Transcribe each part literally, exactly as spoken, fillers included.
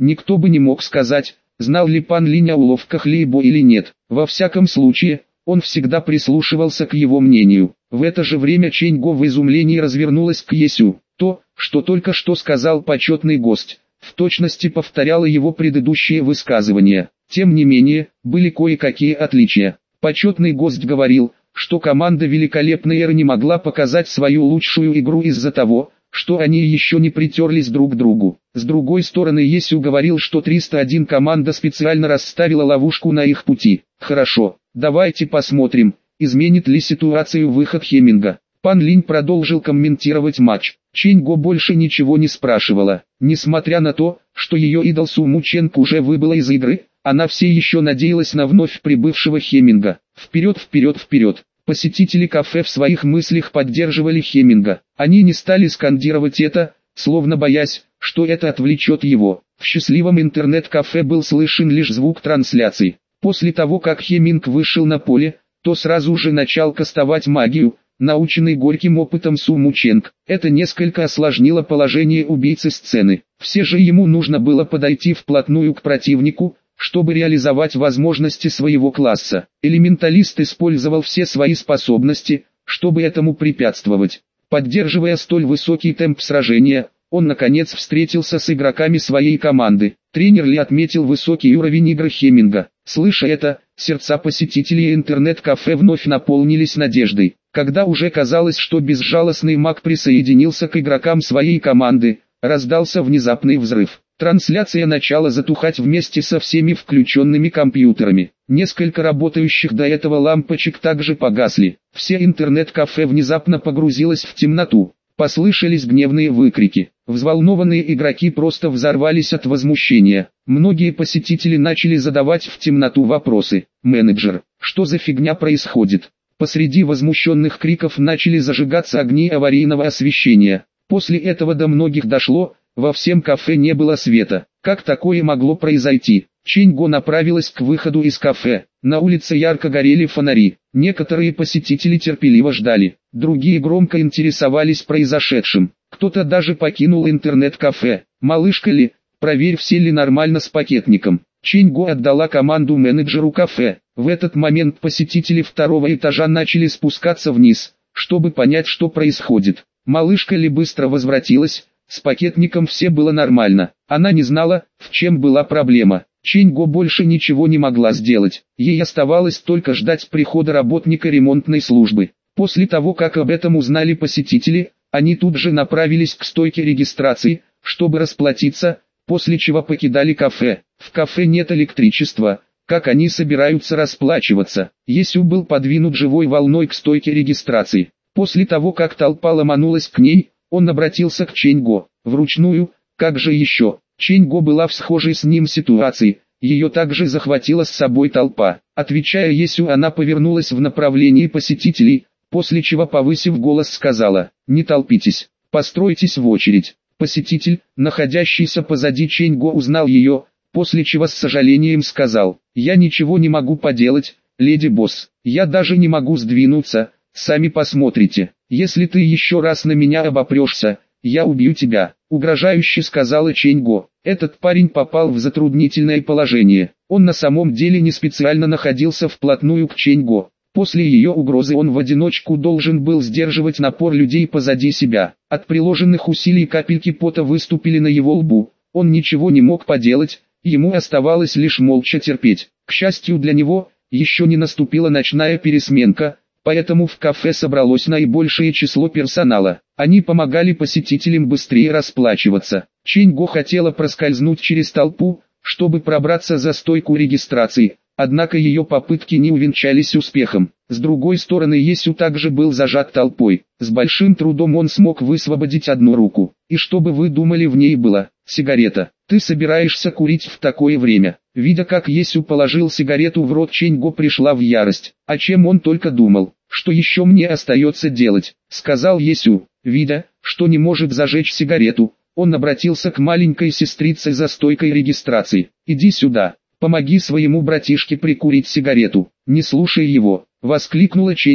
Никто бы не мог сказать, знал ли Пан Линь о уловках Лейбо или нет. Во всяком случае, он всегда прислушивался к его мнению. В это же время Чэнь Го в изумлении развернулась к Есю. То, что только что сказал почетный гость, в точности повторяло его предыдущие высказывания. Тем не менее, были кое-какие отличия. Почетный гость говорил, что команда Великолепной Эры не могла показать свою лучшую игру из-за того, что они еще не притерлись друг к другу. С другой стороны, Есю говорил, что триста один команда специально расставила ловушку на их пути. Хорошо, давайте посмотрим, изменит ли ситуацию выход Хеминга. Пан Линь продолжил комментировать матч. Чэнь Го больше ничего не спрашивала. Несмотря на то, что ее идол Су Му Ченг уже выбыла из игры, она все еще надеялась на вновь прибывшего Хеминга. Вперед, вперед, вперед. Посетители кафе в своих мыслях поддерживали Хеминга. Они не стали скандировать это, словно боясь, что это отвлечет его. В счастливом интернет-кафе был слышен лишь звук трансляции. После того, как Хеминг вышел на поле, то сразу же начал кастовать магию, наученный горьким опытом Су Му Ченг. Это несколько осложнило положение убийцы сцены. Все же ему нужно было подойти вплотную к противнику, чтобы реализовать возможности своего класса. Элементалист использовал все свои способности, чтобы этому препятствовать. Поддерживая столь высокий темп сражения, он наконец встретился с игроками своей команды. Тренер Ли отметил высокий уровень игры Хеминга. Слыша это, сердца посетителей интернет-кафе вновь наполнились надеждой. Когда уже казалось, что безжалостный маг присоединился к игрокам своей команды, раздался внезапный взрыв. Трансляция начала затухать вместе со всеми включенными компьютерами. Несколько работающих до этого лампочек также погасли. Все интернет-кафе внезапно погрузилось в темноту. Послышались гневные выкрики. Взволнованные игроки просто взорвались от возмущения. Многие посетители начали задавать в темноту вопросы. «Менеджер, что за фигня происходит?» Посреди возмущенных криков начали зажигаться огни аварийного освещения. После этого до многих дошло, во всем кафе не было света. Как такое могло произойти? Чэнь Го направилась к выходу из кафе. На улице ярко горели фонари. Некоторые посетители терпеливо ждали. Другие громко интересовались произошедшим. Кто-то даже покинул интернет-кафе. «Малышка Ли, проверь, все ли нормально с пакетником». Чэнь Го отдала команду менеджеру кафе. В этот момент посетители второго этажа начали спускаться вниз, чтобы понять, что происходит. Малышка Ли быстро возвратилась. С пакетником все было нормально. Она не знала, в чем была проблема. Чэнь Го больше ничего не могла сделать. Ей оставалось только ждать прихода работника ремонтной службы. После того, как об этом узнали посетители, они тут же направились к стойке регистрации, чтобы расплатиться, после чего покидали кафе. В кафе нет электричества. Как они собираются расплачиваться? Есю был подвинут живой волной к стойке регистрации. После того, как толпа ломанулась к ней, он обратился к Чэнь Го. Вручную, как же еще? Чэнь Го была в схожей с ним ситуации, ее также захватила с собой толпа. Отвечая Есю, она повернулась в направлении посетителей, после чего, повысив голос, сказала: «Не толпитесь, постройтесь в очередь». Посетитель, находящийся позади Чэнь Го, узнал ее, после чего с сожалением сказал: «Я ничего не могу поделать, леди босс, я даже не могу сдвинуться, сами посмотрите, если ты еще раз на меня обопрешься, я убью тебя», — угрожающе сказала Чэнь Го. Этот парень попал в затруднительное положение. Он на самом деле не специально находился вплотную к Чэнь Го. После ее угрозы он в одиночку должен был сдерживать напор людей позади себя. От приложенных усилий капельки пота выступили на его лбу. Он ничего не мог поделать, ему оставалось лишь молча терпеть. К счастью для него, еще не наступила ночная пересменка, поэтому в кафе собралось наибольшее число персонала. Они помогали посетителям быстрее расплачиваться. Чэнь Го хотела проскользнуть через толпу, чтобы пробраться за стойку регистрации, однако ее попытки не увенчались успехом. С другой стороны, Есю также был зажат толпой. С большим трудом он смог высвободить одну руку. И что бы вы думали, в ней была? Сигарета. «Ты собираешься курить в такое время?» Видя, как Есю положил сигарету в рот, Чэнь Го пришла в ярость. О чем он только думал? «Что еще мне остается делать?» — сказал Есю. Видя, что не может зажечь сигарету, он обратился к маленькой сестрице за стойкой регистрации. «Иди сюда, помоги своему братишке прикурить сигарету». «Не слушай его», — воскликнула Чэнь Го.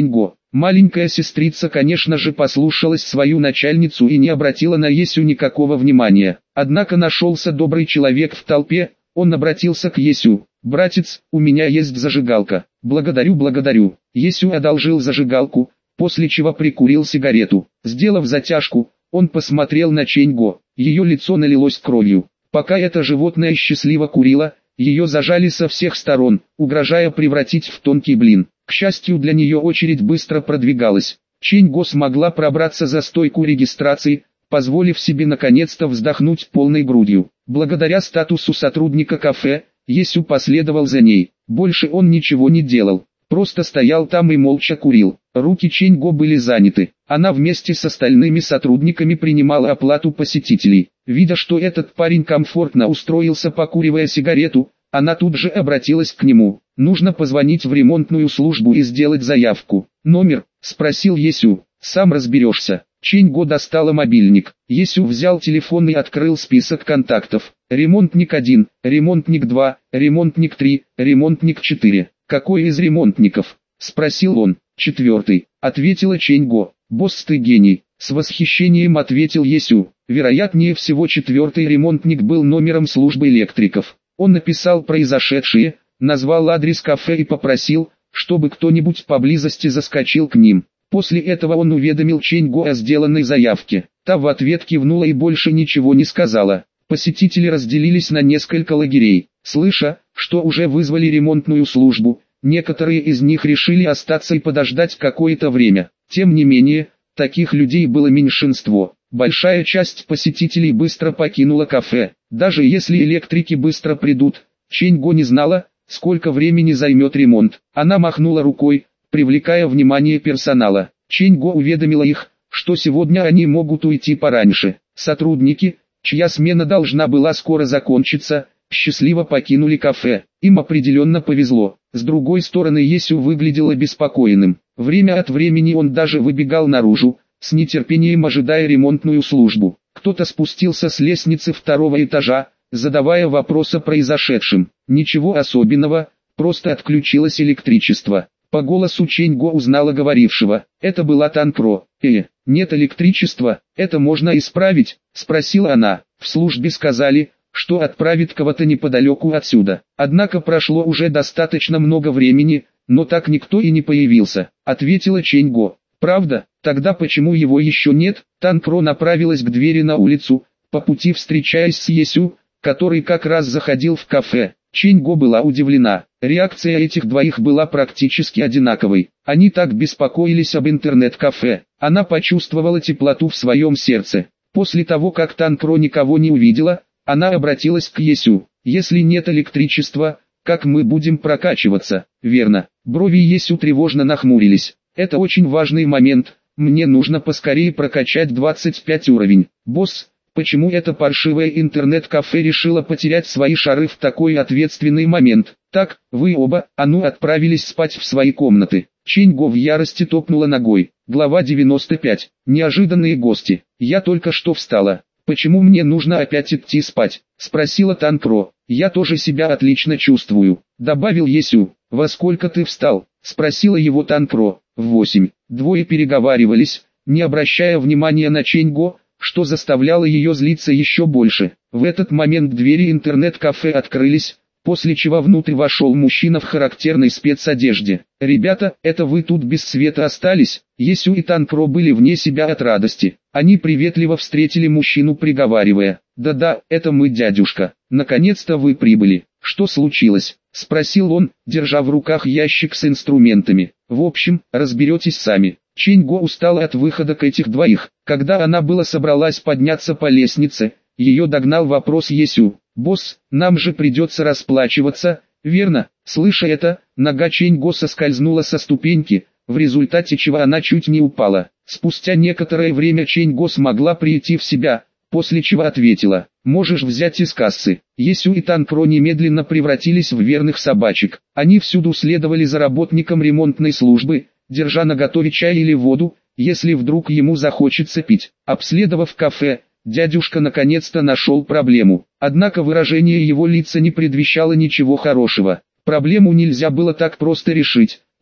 Маленькая сестрица, конечно же, послушалась свою начальницу и не обратила на Есю никакого внимания. Однако нашелся добрый человек в толпе, он обратился к Есю. «Братец, у меня есть зажигалка». «Благодарю, благодарю». Есю одолжил зажигалку, после чего прикурил сигарету. Сделав затяжку, он посмотрел на Чэньго. Ее лицо налилось кровью. Пока это животное счастливо курило, ее зажали со всех сторон, угрожая превратить в тонкий блин. К счастью для нее очередь быстро продвигалась. Чэньго смогла пробраться за стойку регистрации, позволив себе наконец-то вздохнуть полной грудью. Благодаря статусу сотрудника кафе, Есю последовал за ней. Больше он ничего не делал, просто стоял там и молча курил. Руки Чэньго были заняты. Она вместе с остальными сотрудниками принимала оплату посетителей. Видя, что этот парень комфортно устроился, покуривая сигарету, она тут же обратилась к нему. «Нужно позвонить в ремонтную службу и сделать заявку». «Номер?» – спросил Есю. «Сам разберешься». Чэньго достала мобильник. Есю взял телефон и открыл список контактов. Ремонтник один, ремонтник два, ремонтник три, ремонтник четыре. «Какой из ремонтников?» – спросил он. «Четвертый», – ответила Чэньго. «Босс, ты гений», – с восхищением ответил Есю. Вероятнее всего четвертый ремонтник был номером службы электриков. Он написал произошедшее, назвал адрес кафе и попросил, чтобы кто-нибудь поблизости заскочил к ним. После этого он уведомил Чэньго о сделанной заявке. Та в ответ кивнула и больше ничего не сказала. Посетители разделились на несколько лагерей. Слыша, что уже вызвали ремонтную службу, некоторые из них решили остаться и подождать какое-то время. Тем не менее, таких людей было меньшинство. Большая часть посетителей быстро покинула кафе. Даже если электрики быстро придут, Чэньго не знала, сколько времени займет ремонт. Она махнула рукой, привлекая внимание персонала. Чэньго уведомила их, что сегодня они могут уйти пораньше. Сотрудники, чья смена должна была скоро закончиться, счастливо покинули кафе. Им определенно повезло. С другой стороны, Есю выглядел обеспокоенным. Время от времени он даже выбегал наружу, с нетерпением ожидая ремонтную службу. Кто-то спустился с лестницы второго этажа, задавая вопрос о произошедшем. Ничего особенного, просто отключилось электричество. По голосу Чэньго узнала говорившего. Это была Танкро. «Э, нет электричества, это можно исправить?» – спросила она. В службе сказали, что отправит кого-то неподалеку отсюда. Однако прошло уже достаточно много времени, но так никто и не появился, ответила Чэньго. «Правда? Тогда почему его еще нет?» Танкро направилась к двери на улицу, по пути встречаясь с Есю, который как раз заходил в кафе. Чэньго была удивлена. Реакция этих двоих была практически одинаковой. Они так беспокоились об интернет-кафе. Она почувствовала теплоту в своем сердце. После того, как Танкро никого не увидела, она обратилась к Есю. «Если нет электричества, как мы будем прокачиваться?» «Верно». Брови Есю тревожно нахмурились. «Это очень важный момент. Мне нужно поскорее прокачать двадцать пять уровень». «Босс, почему это паршивое интернет-кафе решило потерять свои шары в такой ответственный момент?» «Так, вы оба, а ну отправились спать в свои комнаты». Чэньго в ярости топнула ногой. Глава девяносто пять. Неожиданные гости. «Я только что встала. Почему мне нужно опять идти спать?» – спросила Танкро. «Я тоже себя отлично чувствую», – добавил Есю. «Во сколько ты встал?» – спросила его Танкро. «В восемь». Двое переговаривались, не обращая внимания на Чэньго, что заставляло ее злиться еще больше. В этот момент двери интернет-кафе открылись, после чего внутрь вошел мужчина в характерной спецодежде. «Ребята, это вы тут без света остались?» Есю и Танкро были вне себя от радости. Они приветливо встретили мужчину, приговаривая: «Да-да, это мы, дядюшка. Наконец-то вы прибыли. Что случилось?» – спросил он, держа в руках ящик с инструментами. «В общем, разберетесь сами». Чэньго устала от выходок этих двоих. Когда она была собралась подняться по лестнице, ее догнал вопрос Есю. «Босс, нам же придется расплачиваться, верно?» Слыша это, нога Чэньго соскользнула со ступеньки, в результате чего она чуть не упала. Спустя некоторое время Чэньго смогла прийти в себя, после чего ответила: «Можешь взять из кассы». Есю и Танкро немедленно превратились в верных собачек. Они всюду следовали за работником ремонтной службы, держа наготове чай или воду, если вдруг ему захочется пить. Обследовав кафе, дядюшка наконец-то нашел проблему. Однако выражение его лица не предвещало ничего хорошего. Проблему нельзя было так просто решить,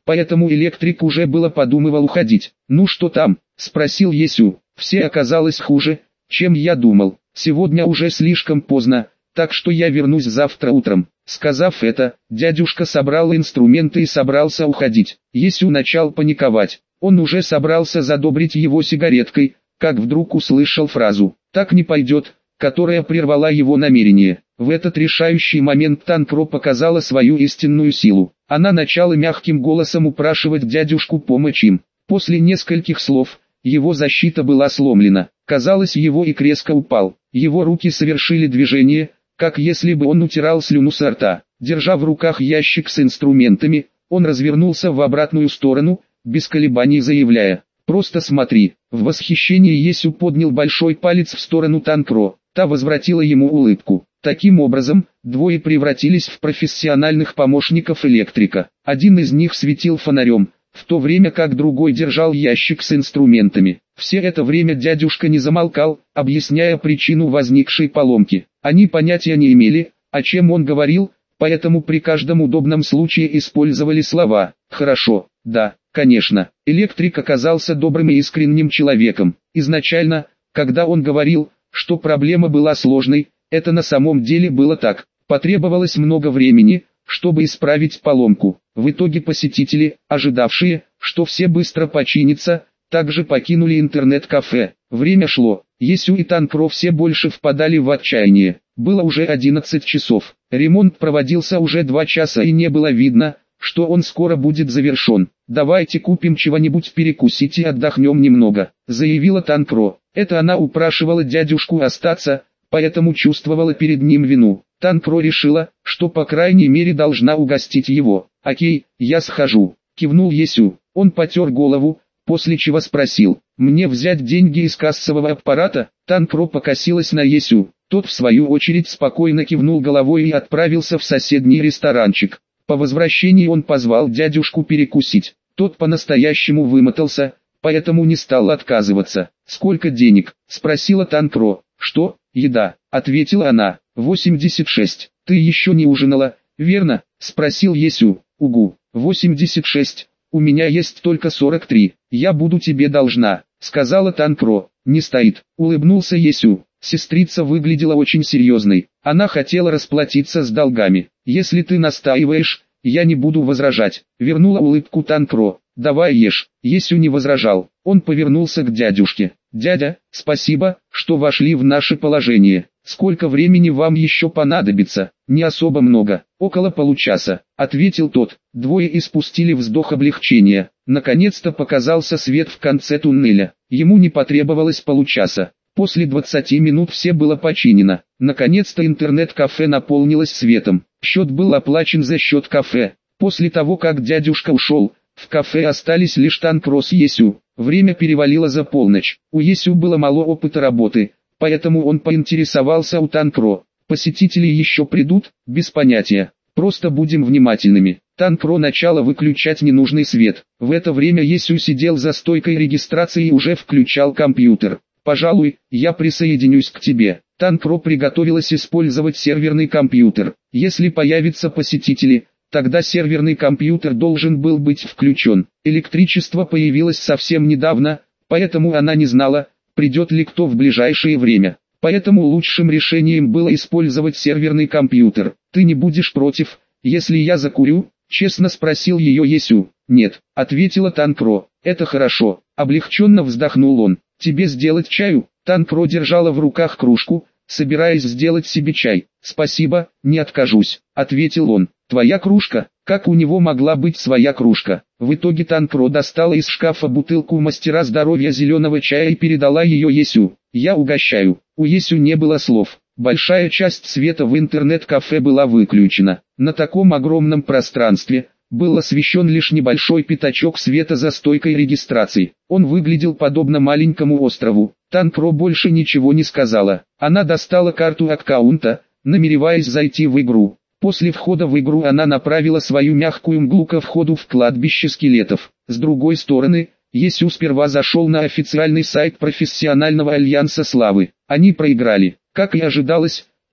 поэтому электрик уже было подумывал уходить. «Ну что там?» – спросил Есю. «Все оказалось хуже, чем я думал. Сегодня уже слишком поздно, так что я вернусь завтра утром». Сказав это, дядюшка собрал инструменты и собрался уходить. Есю начал паниковать. Он уже собрался задобрить его сигареткой, как вдруг услышал фразу «так не пойдет», которая прервала его намерение. В этот решающий момент Танкро показала свою истинную силу. Она начала мягким голосом упрашивать дядюшку помочь им. После нескольких слов, его защита была сломлена. Казалось, его ик резко упал. Его руки совершили движение, как если бы он утирал слюну со рта. Держа в руках ящик с инструментами, он развернулся в обратную сторону, без колебаний заявляя: «Просто смотри». В восхищении Есю поднял большой палец в сторону Танкро. Та возвратила ему улыбку. Таким образом, двое превратились в профессиональных помощников электрика. Один из них светил фонарем, в то время как другой держал ящик с инструментами. Все это время дядюшка не замолкал, объясняя причину возникшей поломки. Они понятия не имели, о чем он говорил, поэтому при каждом удобном случае использовали слова «хорошо», «да», «конечно». Электрик оказался добрым и искренним человеком. Изначально, когда он говорил, что проблема была сложной, это на самом деле было так. Потребовалось много времени, чтобы исправить поломку. В итоге посетители, ожидавшие, что все быстро починится, также покинули интернет-кафе. Время шло. Есю и Танкро все больше впадали в отчаяние. Было уже одиннадцать часов. Ремонт проводился уже два часа и не было видно, что он скоро будет завершен. «Давайте купим чего-нибудь перекусить и отдохнем немного», — заявила Танкро. Это она упрашивала дядюшку остаться, поэтому чувствовала перед ним вину. Танкро решила, что по крайней мере должна угостить его. «Окей, я схожу», — кивнул Есю. Он потер голову, после чего спросил: «Мне взять деньги из кассового аппарата?» Танкро покосилась на Есю. Тот в свою очередь спокойно кивнул головой и отправился в соседний ресторанчик. По возвращении он позвал дядюшку перекусить. Тот по-настоящему вымотался, поэтому не стал отказываться. «Сколько денег?» – спросила Танкро. «Что, еда?» – ответила она. «восемьдесят шесть. Ты еще не ужинала, верно?» – спросил Есю. «Угу, восемьдесят шесть. У меня есть только сорок три. Я буду тебе должна», – сказала Танкро. «Не стоит», – улыбнулся Есю. Сестрица выглядела очень серьезной. Она хотела расплатиться с долгами. «Если ты настаиваешь, я не буду возражать», — вернула улыбку Танкро. «Давай ешь». Есю не возражал. Он повернулся к дядюшке. «Дядя, спасибо, что вошли в наше положение. Сколько времени вам еще понадобится?» «Не особо много, около получаса», — ответил тот. Двое испустили вздох облегчения. Наконец-то показался свет в конце туннеля. Ему не потребовалось получаса. После двадцати минут все было починено. Наконец-то интернет-кафе наполнилось светом. Счет был оплачен за счет кафе. После того, как дядюшка ушел, в кафе остались лишь Танкро с Есю. Время перевалило за полночь. У Есю было мало опыта работы, поэтому он поинтересовался у Танкро: «Посетители еще придут?» «Без понятия. Просто будем внимательными». Танкро начала выключать ненужный свет. В это время Есю сидел за стойкой регистрации и уже включал компьютер. «Пожалуй, я присоединюсь к тебе». Танкро приготовилась использовать серверный компьютер. Если появятся посетители, тогда серверный компьютер должен был быть включен. Электричество появилось совсем недавно, поэтому она не знала, придет ли кто в ближайшее время. Поэтому лучшим решением было использовать серверный компьютер. «Ты не будешь против, если я закурю?» — честно спросил ее Есю. «Нет», — ответила Танкро. «Это хорошо», — облегченно вздохнул он. «Тебе сделать чаю?» Танкро держала в руках кружку, собираясь сделать себе чай. «Спасибо, не откажусь», — ответил он. «Твоя кружка?» Как у него могла быть своя кружка? В итоге Танкро достала из шкафа бутылку мастера здоровья зеленого чая и передала ее Есю. «Я угощаю». У Есю не было слов. Большая часть света в интернет-кафе была выключена. На таком огромном пространстве был освещен лишь небольшой пятачок света за стойкой регистрации. Он выглядел подобно маленькому острову. Танкро больше ничего не сказала. Она достала карту аккаунта, намереваясь зайти в игру. После входа в игру она направила свою мягкую мглу ко входу в кладбище скелетов. С другой стороны, Есю сперва зашел на официальный сайт профессионального альянса славы. Они проиграли. Как и ожидалось,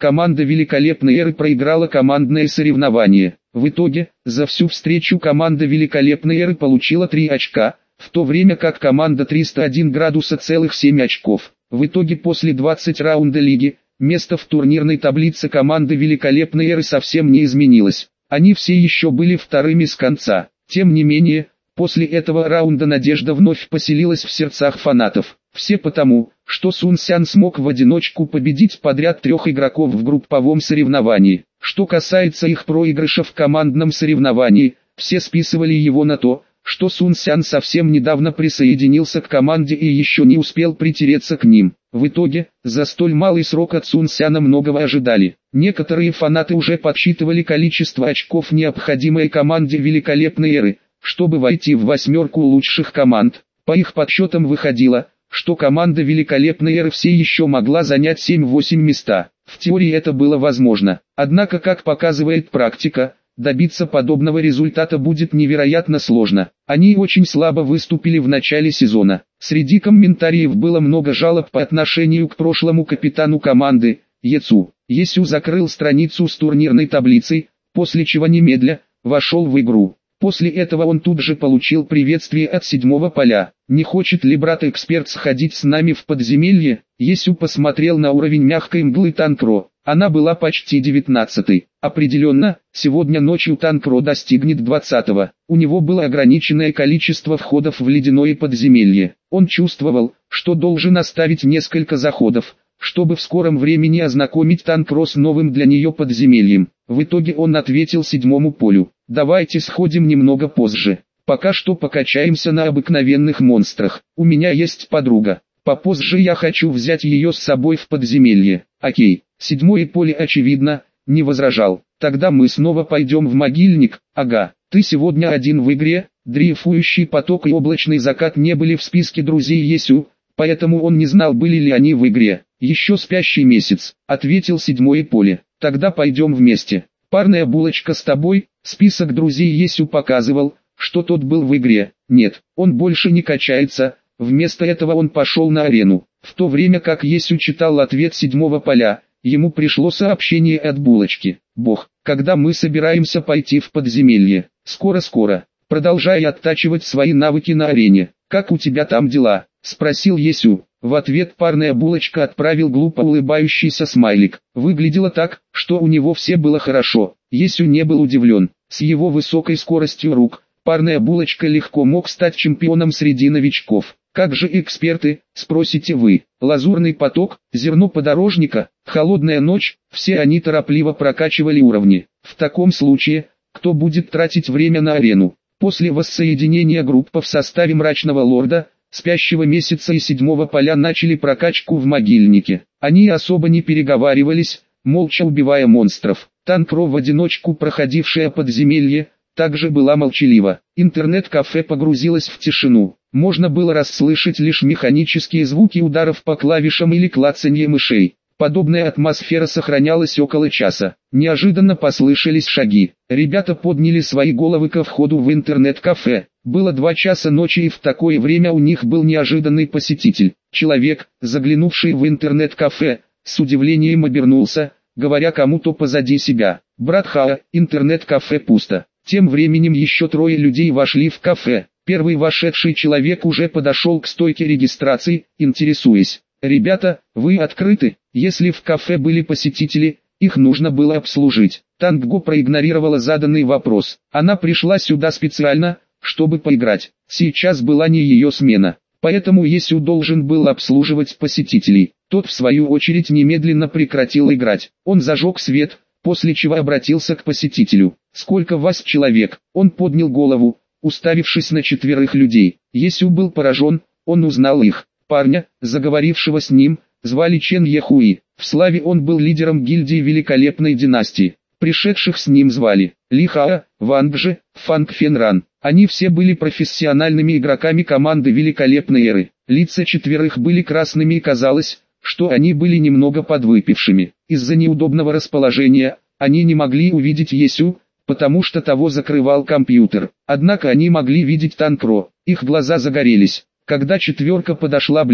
команда великолепной эры проиграла командное соревнование. В итоге, за всю встречу команда великолепной эры получила три очка, в то время как команда триста один градуса целых семь очков. В итоге после двадцати раунда лиги, место в турнирной таблице команды великолепной эры совсем не изменилось. Они все еще были вторыми с конца. Тем не менее, после этого раунда надежда вновь поселилась в сердцах фанатов. Все потому, что Сун Сян смог в одиночку победить подряд трех игроков в групповом соревновании. Что касается их проигрыша в командном соревновании, все списывали его на то, что Сун Сян совсем недавно присоединился к команде и еще не успел притереться к ним. В итоге, за столь малый срок от Сун Сяна многого ожидали. Некоторые фанаты уже подсчитывали количество очков, необходимое команде великолепной эры, чтобы войти в восьмерку лучших команд. По их подсчетам выходило, что команда великолепной эры все еще могла занять семь-восемь места. В теории это было возможно. Однако, как показывает практика, добиться подобного результата будет невероятно сложно. Они очень слабо выступили в начале сезона. Среди комментариев было много жалоб по отношению к прошлому капитану команды, Ецу. Есю закрыл страницу с турнирной таблицей, после чего немедля вошел в игру. После этого он тут же получил приветствие от седьмого поля. «Не хочет ли брат-эксперт сходить с нами в подземелье?» Есю посмотрел на уровень мягкой мглы Танкро. Она была почти девятнадцатой. Определенно, сегодня ночью Танкро достигнет двадцатого. У него было ограниченное количество входов в ледяное подземелье. Он чувствовал, что должен оставить несколько заходов, чтобы в скором времени ознакомить Танкро с новым для нее подземельем. В итоге он ответил седьмому полю: «Давайте сходим немного позже. Пока что покачаемся на обыкновенных монстрах. У меня есть подруга. Попозже я хочу взять ее с собой в подземелье». Окей. Седьмое поле, очевидно, не возражал. «Тогда мы снова пойдем в могильник». «Ага, ты сегодня один в игре». Дрейфующий поток и облачный закат не были в списке друзей Есю, поэтому он не знал, были ли они в игре. «Еще спящий месяц», — ответил седьмое поле. «Тогда пойдем вместе. Парная булочка с тобой». Список друзей Есю показывал, что тот был в игре. Нет, он больше не качается, вместо этого он пошел на арену. В то время как Есю читал ответ седьмого поля, ему пришло сообщение от булочки: «Бог, когда мы собираемся пойти в подземелье?» «Скоро-скоро. Продолжай оттачивать свои навыки на арене. Как у тебя там дела?» — спросил Есю. В ответ парная булочка отправил глупо улыбающийся смайлик. Выглядело так, что у него все было хорошо. Есю не был удивлен. С его высокой скоростью рук, парная булочка легко мог стать чемпионом среди новичков. Как же эксперты, спросите вы? Лазурный поток, зерно подорожника, холодная ночь, все они торопливо прокачивали уровни. В таком случае, кто будет тратить время на арену? После воссоединения группы в составе Мрачного Лорда, Спящего Месяца и Седьмого Поля начали прокачку в могильнике. Они особо не переговаривались, молча убивая монстров. Танкро, в одиночку проходившая подземелье, также была молчалива. Интернет-кафе погрузилось в тишину. Можно было расслышать лишь механические звуки ударов по клавишам или клацанье мышей. Подобная атмосфера сохранялась около часа. Неожиданно послышались шаги. Ребята подняли свои головы ко входу в интернет-кафе. Было два часа ночи, и в такое время у них был неожиданный посетитель. Человек, заглянувший в интернет-кафе, с удивлением обернулся, говоря кому-то позади себя: «Брат Хаа, интернет-кафе пусто». Тем временем еще трое людей вошли в кафе. Первый вошедший человек уже подошел к стойке регистрации, интересуясь: «Ребята, вы открыты?» Если в кафе были посетители, их нужно было обслужить. Тангго проигнорировала заданный вопрос. Она пришла сюда специально, чтобы поиграть. Сейчас была не ее смена, поэтому Есю должен был обслуживать посетителей. Тот в свою очередь немедленно прекратил играть. Он зажег свет, после чего обратился к посетителю: «Сколько вас человек?» Он поднял голову, уставившись на четверых людей. Есю был поражен, он узнал их. Парня, заговорившего с ним, звали Чен Ехуи. В славе он был лидером гильдии Великолепной Династии. Пришедших с ним звали Ли Хаа, Ванг Же, Фанг Фенран. Они все были профессиональными игроками команды Великолепной Эры. Лица четверых были красными, и казалось, что они были немного подвыпившими. Из-за неудобного расположения, они не могли увидеть Есю, потому что того закрывал компьютер. Однако они могли видеть Танкро. Их глаза загорелись. Когда четверка подошла ближе,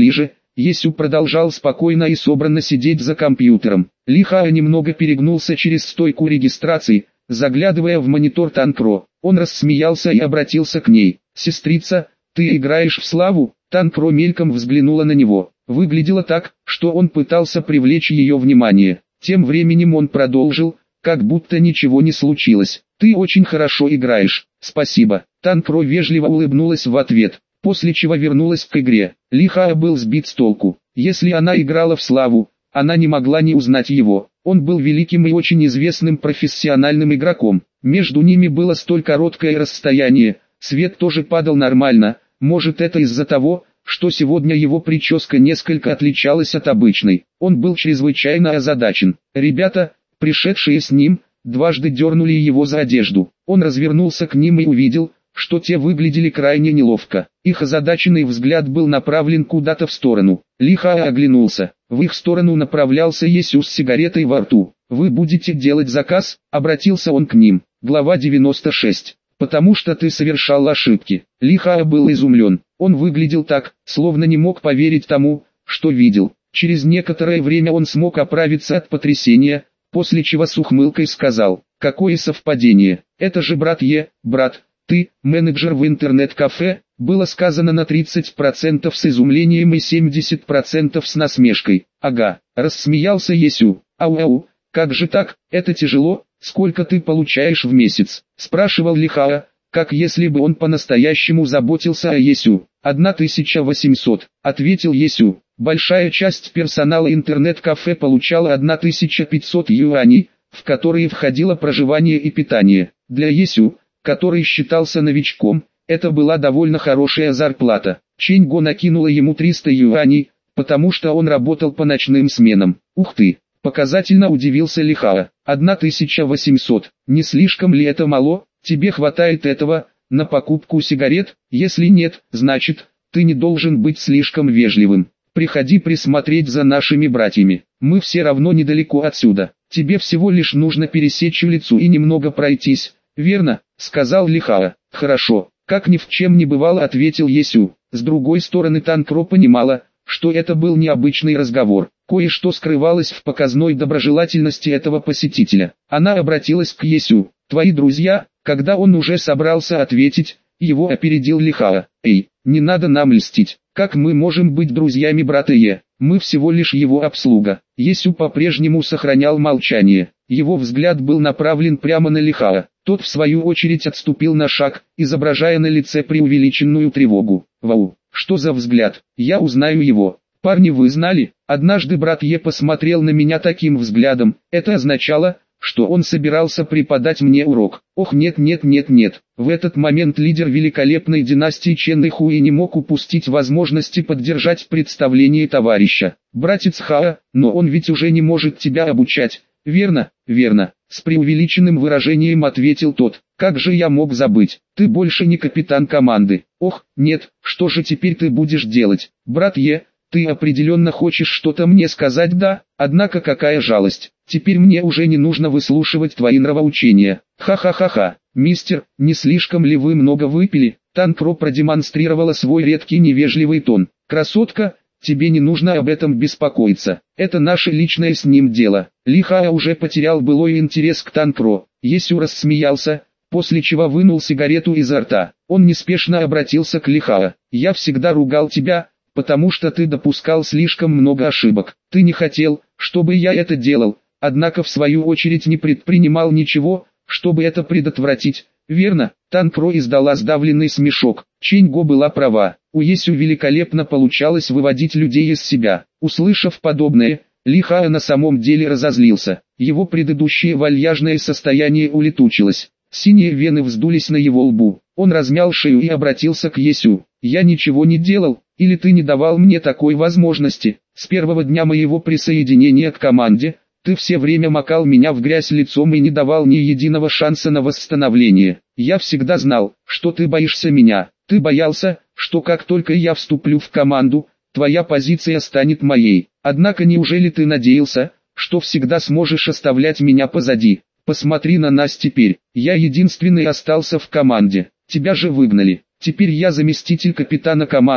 Есю продолжал спокойно и собранно сидеть за компьютером. Ли Хао немного перегнулся через стойку регистрации, заглядывая в монитор Танкро. Он рассмеялся и обратился к ней. «Сестрица, ты играешь в славу?» Танкро мельком взглянула на него. Выглядело так, что он пытался привлечь ее внимание. Тем временем он продолжил, как будто ничего не случилось. «Ты очень хорошо играешь, спасибо». Танкро вежливо улыбнулась в ответ, после чего вернулась к игре. Ли Хао был сбит с толку. Если она играла в славу, она не могла не узнать его. Он был великим и очень известным профессиональным игроком. Между ними было столь короткое расстояние, свет тоже падал нормально. Может, это из-за того, что сегодня его прическа несколько отличалась от обычной. Он был чрезвычайно озадачен. Ребята, пришедшие с ним, дважды дернули его за одежду. Он развернулся к ним и увидел, что те выглядели крайне неловко. Их озадаченный взгляд был направлен куда-то в сторону. Ли Хао оглянулся. В их сторону направлялся Есю с сигаретой во рту. «Вы будете делать заказ?» — обратился он к ним. Глава девяносто шесть. «Потому что ты совершал ошибки». Ли Хао был изумлен. Он выглядел так, словно не мог поверить тому, что видел. Через некоторое время он смог оправиться от потрясения, после чего с ухмылкой сказал: «Какое совпадение, это же брат Е, брат, ты, менеджер в интернет-кафе», было сказано на тридцать процентов с изумлением и семьдесят процентов с насмешкой. «Ага», рассмеялся Есю. «Ау-ау, как же так, это тяжело, сколько ты получаешь в месяц?» спрашивал Ли Хао, как если бы он по-настоящему заботился о Есю. «Одна тысяча восемьсот», ответил Есю. Большая часть персонала интернет-кафе получала тысячу пятьсот юаней, в которые входило проживание и питание. Для Есю, который считался новичком, это была довольно хорошая зарплата. Чэнь Го накинула ему триста юаней, потому что он работал по ночным сменам. «Ух ты!» — показательно удивился Ли Хао. тысяча восемьсот, не слишком ли это мало? Тебе хватает этого на покупку сигарет? Если нет, значит, ты не должен быть слишком вежливым. Приходи присмотреть за нашими братьями. Мы все равно недалеко отсюда. Тебе всего лишь нужно пересечь улицу и немного пройтись, верно?» — сказал Ли Хао. «Хорошо», — как ни в чем не бывало, ответил Есю. С другой стороны, Танкро понимала, что это был необычный разговор. Кое-что скрывалось в показной доброжелательности этого посетителя. Она обратилась к Есю. «Твои друзья?» Когда он уже собрался ответить, его опередил Ли Хао. «Эй, не надо нам льстить. Как мы можем быть друзьями брата Е? Мы всего лишь его обслуга». Есю по-прежнему сохранял молчание. Его взгляд был направлен прямо на Ли Хао. Тот в свою очередь отступил на шаг, изображая на лице преувеличенную тревогу. «Вау, что за взгляд? Я узнаю его. Парни, вы знали? Однажды брат Е посмотрел на меня таким взглядом. Это означало, что он собирался преподать мне урок. Ох, нет нет нет нет». В этот момент лидер великолепной династии Чен Хуи не мог упустить возможности поддержать представление товарища. «Братец Хао, но он ведь уже не может тебя обучать, верно?» «Верно», с преувеличенным выражением ответил тот. «Как же я мог забыть? Ты больше не капитан команды». «Ох, нет, что же теперь ты будешь делать?» «Брат Е, ты определенно хочешь что-то мне сказать, да? Однако какая жалость. Теперь мне уже не нужно выслушивать твои нравоучения». «Ха-ха-ха-ха, мистер, не слишком ли вы много выпили?» Танкро продемонстрировала свой редкий невежливый тон. «Красотка, тебе не нужно об этом беспокоиться. Это наше личное с ним дело». Ли Хао уже потерял былой интерес к Танкро. Есю рассмеялся, после чего вынул сигарету изо рта. Он неспешно обратился к Ли Хао. «Я всегда ругал тебя, потому что ты допускал слишком много ошибок. Ты не хотел, чтобы я это делал, однако в свою очередь не предпринимал ничего, чтобы это предотвратить, верно?» Танкро издала сдавленный смешок. Чэнь Го была права. У Есю великолепно получалось выводить людей из себя. Услышав подобное, Ли Хао на самом деле разозлился. Его предыдущее вальяжное состояние улетучилось. Синие вены вздулись на его лбу. Он размял шею и обратился к Есю. «Я ничего не делал, или ты не давал мне такой возможности? С первого дня моего присоединения к команде, ты все время макал меня в грязь лицом и не давал ни единого шанса на восстановление. Я всегда знал, что ты боишься меня. Ты боялся, что как только я вступлю в команду, твоя позиция станет моей. Однако неужели ты надеялся, что всегда сможешь оставлять меня позади? Посмотри на нас теперь. Я единственный остался в команде. Тебя же выгнали. Теперь я заместитель капитана команды,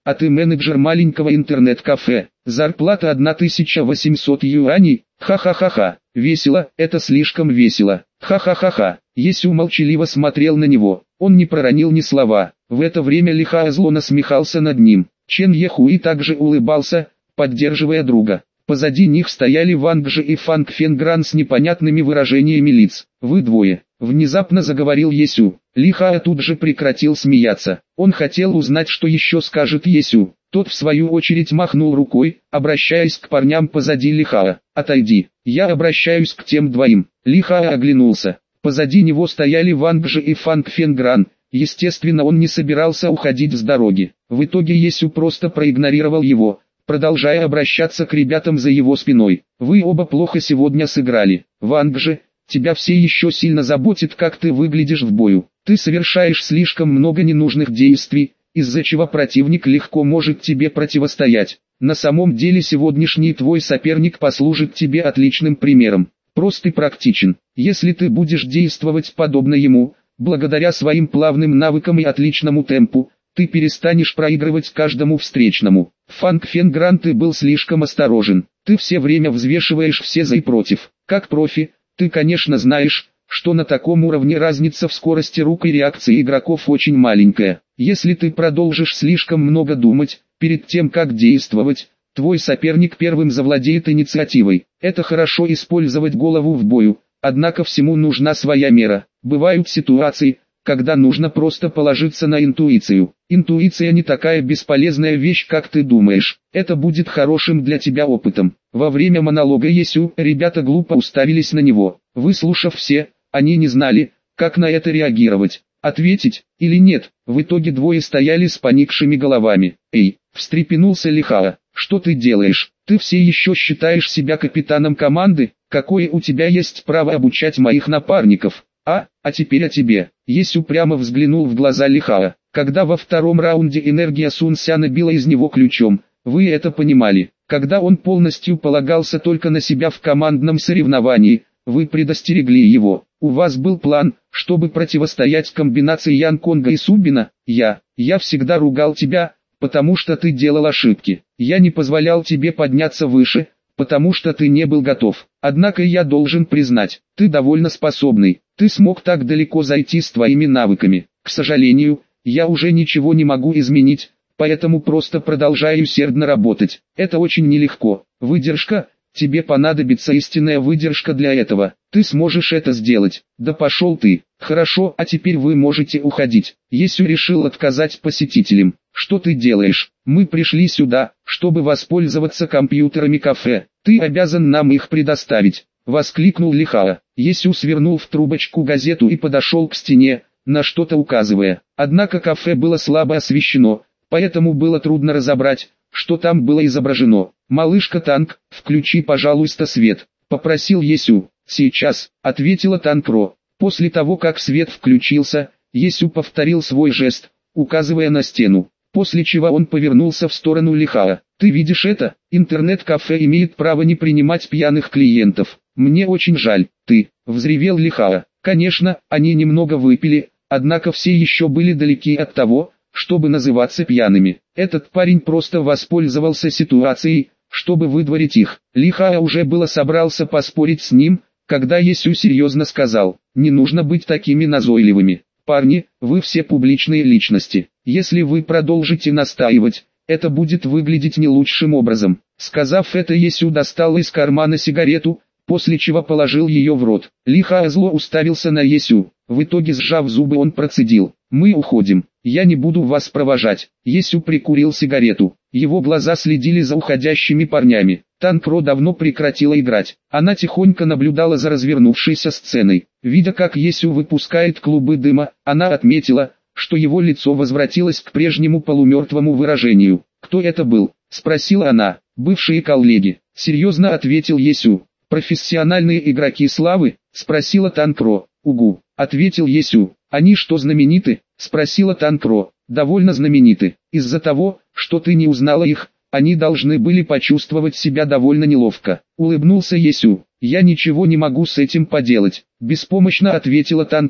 а ты менеджер маленького интернет-кафе. Зарплата тысяча восемьсот юаней, ха-ха-ха-ха. Весело, это слишком весело, ха-ха-ха-ха. Есю молчаливо смотрел на него, он не проронил ни слова. В это время Лихао зло насмехался над ним. Чен Ехуи также улыбался, поддерживая друга. Позади них стояли Ванг Жи и Фанг Фенгран с непонятными выражениями лиц. «Вы двое», — внезапно заговорил Есю. Лихао тут же прекратил смеяться. Он хотел узнать, что еще скажет Есю. Тот в свою очередь махнул рукой, обращаясь к парням позади Лихао. «Отойди, я обращаюсь к тем двоим». Лихао оглянулся. Позади него стояли Ванг Жи и Фанг Фенгран. Естественно, он не собирался уходить с дороги. В итоге Есю просто проигнорировал его, продолжая обращаться к ребятам за его спиной. «Вы оба плохо сегодня сыграли. Ванг же, тебя все еще сильно заботит, как ты выглядишь в бою. Ты совершаешь слишком много ненужных действий, из-за чего противник легко может тебе противостоять. На самом деле сегодняшний твой соперник послужит тебе отличным примером. Прост и практичен. Если ты будешь действовать подобно ему, благодаря своим плавным навыкам и отличному темпу, ты перестанешь проигрывать каждому встречному. Фанг Фенгран, ты был слишком осторожен. Ты все время взвешиваешь все за и против. Как профи, ты конечно знаешь, что на таком уровне разница в скорости рук и реакции игроков очень маленькая. Если ты продолжишь слишком много думать, перед тем как действовать, твой соперник первым завладеет инициативой. Это хорошо использовать голову в бою, однако всему нужна своя мера. Бывают ситуации, когда нужно просто положиться на интуицию. Интуиция не такая бесполезная вещь, как ты думаешь. Это будет хорошим для тебя опытом. Во время монолога Есю ребята глупо уставились на него. Выслушав все, они не знали, как на это реагировать. Ответить или нет. В итоге двое стояли с поникшими головами. «Эй!» — встрепенулся Лихао. «Что ты делаешь? Ты все еще считаешь себя капитаном команды? Какое у тебя есть право обучать моих напарников? А, а теперь о тебе». Есю прямо взглянул в глаза Лихао. Когда во втором раунде энергия Сун Сяна била из него ключом, вы это понимали. Когда он полностью полагался только на себя в командном соревновании, вы предостерегли его. У вас был план, чтобы противостоять комбинации Ян Конга и Субина. Я, я всегда ругал тебя, потому что ты делал ошибки. Я не позволял тебе подняться выше, потому что ты не был готов. Однако я должен признать, ты довольно способный. Ты смог так далеко зайти с твоими навыками. К сожалению, я уже ничего не могу изменить, поэтому просто продолжаю усердно работать. Это очень нелегко. Выдержка, тебе понадобится истинная выдержка для этого. Ты сможешь это сделать. Да пошел ты. Хорошо, а теперь вы можете уходить. Есю решил отказать посетителям. Что ты делаешь? Мы пришли сюда, чтобы воспользоваться компьютерами кафе. Ты обязан нам их предоставить. Воскликнул Лихао. Есю свернул в трубочку газету и подошел к стене, на что-то указывая. Однако кафе было слабо освещено, поэтому было трудно разобрать, что там было изображено. «Малышка Танк, включи, пожалуйста, свет», — попросил Есю. «Сейчас», — ответила Танкро. После того, как свет включился, Есю повторил свой жест, указывая на стену, после чего он повернулся в сторону Лихао. «Ты видишь это? Интернет-кафе имеет право не принимать пьяных клиентов. Мне очень жаль, ты», — взревел Лихао. Конечно, они немного выпили, однако все еще были далеки от того, чтобы называться пьяными. Этот парень просто воспользовался ситуацией, чтобы выдворить их. Лихао уже было собрался поспорить с ним, когда Есю серьезно сказал: «Не нужно быть такими назойливыми. Парни, вы все публичные личности. Если вы продолжите настаивать, это будет выглядеть не лучшим образом». Сказав это, Есю достал из кармана сигарету, после чего положил ее в рот. Лихао зло уставился на Есю. В итоге, сжав зубы, он процедил: «Мы уходим. Я не буду вас провожать». Есю прикурил сигарету. Его глаза следили за уходящими парнями. Танкро давно прекратила играть. Она тихонько наблюдала за развернувшейся сценой. Видя, как Есю выпускает клубы дыма, она отметила, что его лицо возвратилось к прежнему полумертвому выражению. «Кто это был?» — спросила она. «Бывшие коллеги», — серьезно ответил Есю. «Профессиональные игроки славы?» — спросила Танкро. «Угу», — ответил Есю. «Они что, знамениты?» — спросила Танкро. «Довольно знамениты. Из-за того, что ты не узнала их, они должны были почувствовать себя довольно неловко». Улыбнулся Есю. «Я ничего не могу с этим поделать», — беспомощно ответила Танкро.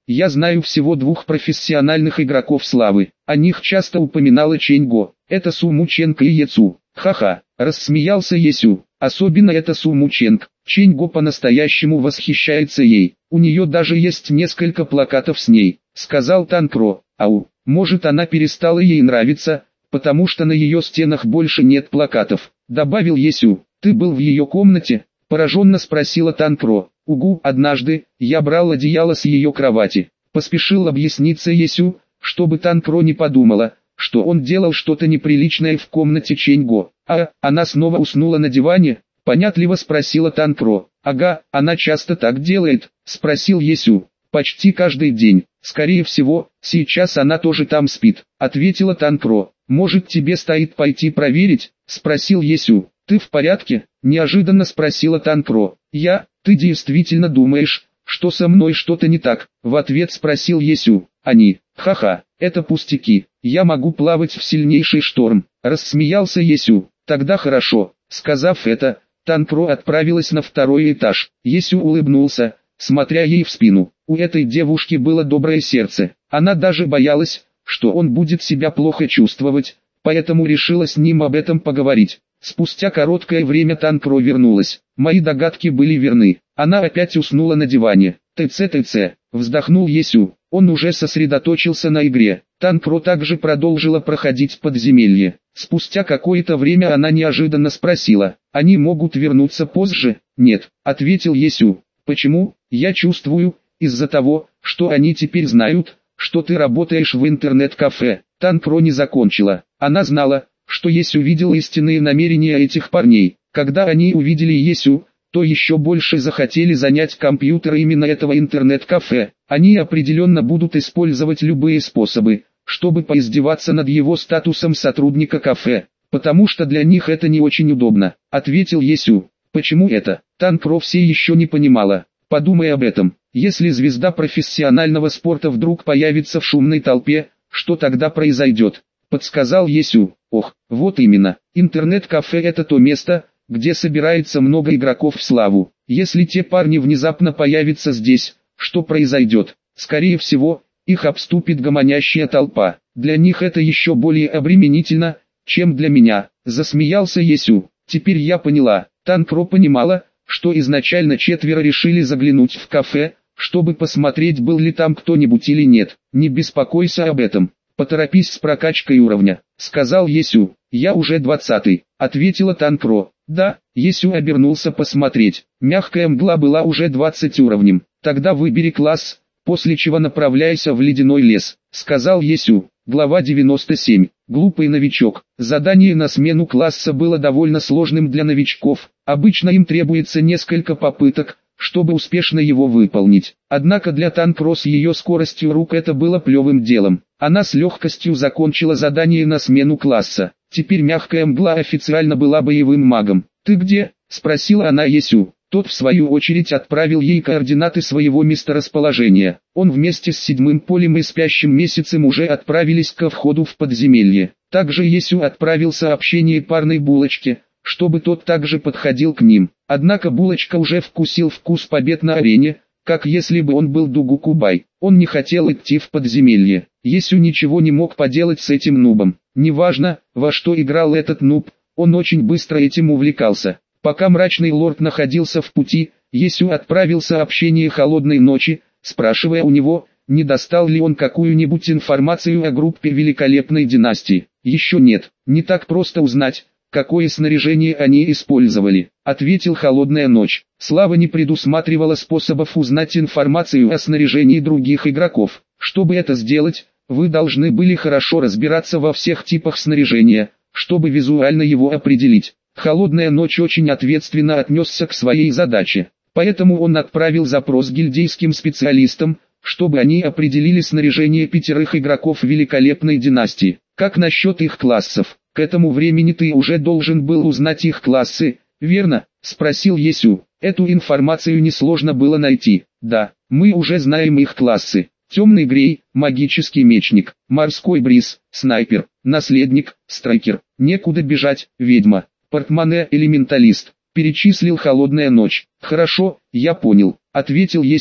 Я знаю всего двух профессиональных игроков славы. О них часто упоминала Чэнь Го. Это Су Му Ченг и Ецу. Ха-ха, рассмеялся Есю. Особенно это Су Му Ченг. Чэнь Го по-настоящему восхищается ей. У нее даже есть несколько плакатов с ней, сказал Танкро. Ау, может она перестала ей нравиться, потому что на ее стенах больше нет плакатов, добавил Есю. Ты был в ее комнате? Пораженно спросила Танкро. Угу, однажды, я брал одеяло с ее кровати. Поспешил объясниться Есю, чтобы Танкро не подумала, что он делал что-то неприличное в комнате Чэнь Го. А, она снова уснула на диване? Понятливо спросила Танкро. Ага, она часто так делает, спросил Есю. Почти каждый день. Скорее всего, сейчас она тоже там спит, ответила Танкро. Может тебе стоит пойти проверить? Спросил Есю. Ты в порядке? Неожиданно спросила Танкро. Я, ты действительно думаешь, что со мной что-то не так? В ответ спросил Есю. Они, ха-ха, это пустяки, я могу плавать в сильнейший шторм, рассмеялся Есю. Тогда хорошо. Сказав это, Танкро отправилась на второй этаж. Есю улыбнулся, смотря ей в спину. У этой девушки было доброе сердце. Она даже боялась, что он будет себя плохо чувствовать, поэтому решила с ним об этом поговорить. Спустя короткое время Танкро вернулась. Мои догадки были верны. Она опять уснула на диване. ТЦ-ТЦ, вздохнул Есю. Он уже сосредоточился на игре. Танкро также продолжила проходить подземелье. Спустя какое-то время она неожиданно спросила: «Они могут вернуться позже?» «Нет», — ответил Есю. «Почему?» «Я чувствую, из-за того, что они теперь знают, что ты работаешь в интернет-кафе». Танкро не закончила. Она знала, что Есю видел истинные намерения этих парней. Когда они увидели Есю, то еще больше захотели занять компьютеры именно этого интернет-кафе. Они определенно будут использовать любые способы, чтобы поиздеваться над его статусом сотрудника кафе, потому что для них это не очень удобно, ответил Есю. Почему это? Танкро все еще не понимала. Подумай об этом. Если звезда профессионального спорта вдруг появится в шумной толпе, что тогда произойдет? Подсказал Есю. Ох, вот именно. Интернет-кафе — это то место, где собирается много игроков в славу. Если те парни внезапно появятся здесь, что произойдет? Скорее всего, их обступит гомонящая толпа. Для них это еще более обременительно, чем для меня. Засмеялся Есю. Теперь я поняла. Танкро понимала, что изначально четверо решили заглянуть в кафе, чтобы посмотреть, был ли там кто-нибудь или нет. Не беспокойся об этом. Поторопись с прокачкой уровня, сказал Есю. Я уже двадцатый, ответила Танкро. Да, Есю обернулся посмотреть. Мягкая мгла была уже двадцать уровнем. Тогда выбери класс, после чего направляйся в ледяной лес, сказал Есю. Глава девяносто семь. Глупый новичок. Задание на смену класса было довольно сложным для новичков. Обычно им требуется несколько попыток, чтобы успешно его выполнить. Однако для Танкро с ее скоростью рук это было плевым делом. Она с легкостью закончила задание на смену класса. Теперь мягкая мгла официально была боевым магом. «Ты где?» – спросила она Есю. Тот в свою очередь отправил ей координаты своего месторасположения. Он вместе с седьмым полем и спящим месяцем уже отправились ко входу в подземелье. Также Есю отправил сообщение парной булочке, чтобы тот также подходил к ним. Однако булочка уже вкусил вкус побед на арене, как если бы он был Дугу Кубай. Он не хотел идти в подземелье. Есю ничего не мог поделать с этим нубом. Неважно, во что играл этот нуб, он очень быстро этим увлекался. Пока мрачный лорд находился в пути, Есю отправил сообщение холодной ночи, спрашивая у него, не достал ли он какую-нибудь информацию о группе великолепной династии. Еще нет, не так просто узнать, какое снаряжение они использовали, ответил холодная ночь. Слава не предусматривала способов узнать информацию о снаряжении других игроков. Чтобы это сделать, вы должны были хорошо разбираться во всех типах снаряжения, чтобы визуально его определить. Холодная ночь очень ответственно отнесся к своей задаче, поэтому он отправил запрос гильдейским специалистам, чтобы они определили снаряжение пятерых игроков великолепной династии. Как насчет их классов? К этому времени ты уже должен был узнать их классы, верно? Спросил Есю. Эту информацию несложно было найти. Да, мы уже знаем их классы. Темный Грей, магический мечник, морской бриз, снайпер, наследник, страйкер, некуда бежать, ведьма, портмоне, элементалист. Перечислил холодная ночь. Хорошо, я понял, ответил Есю.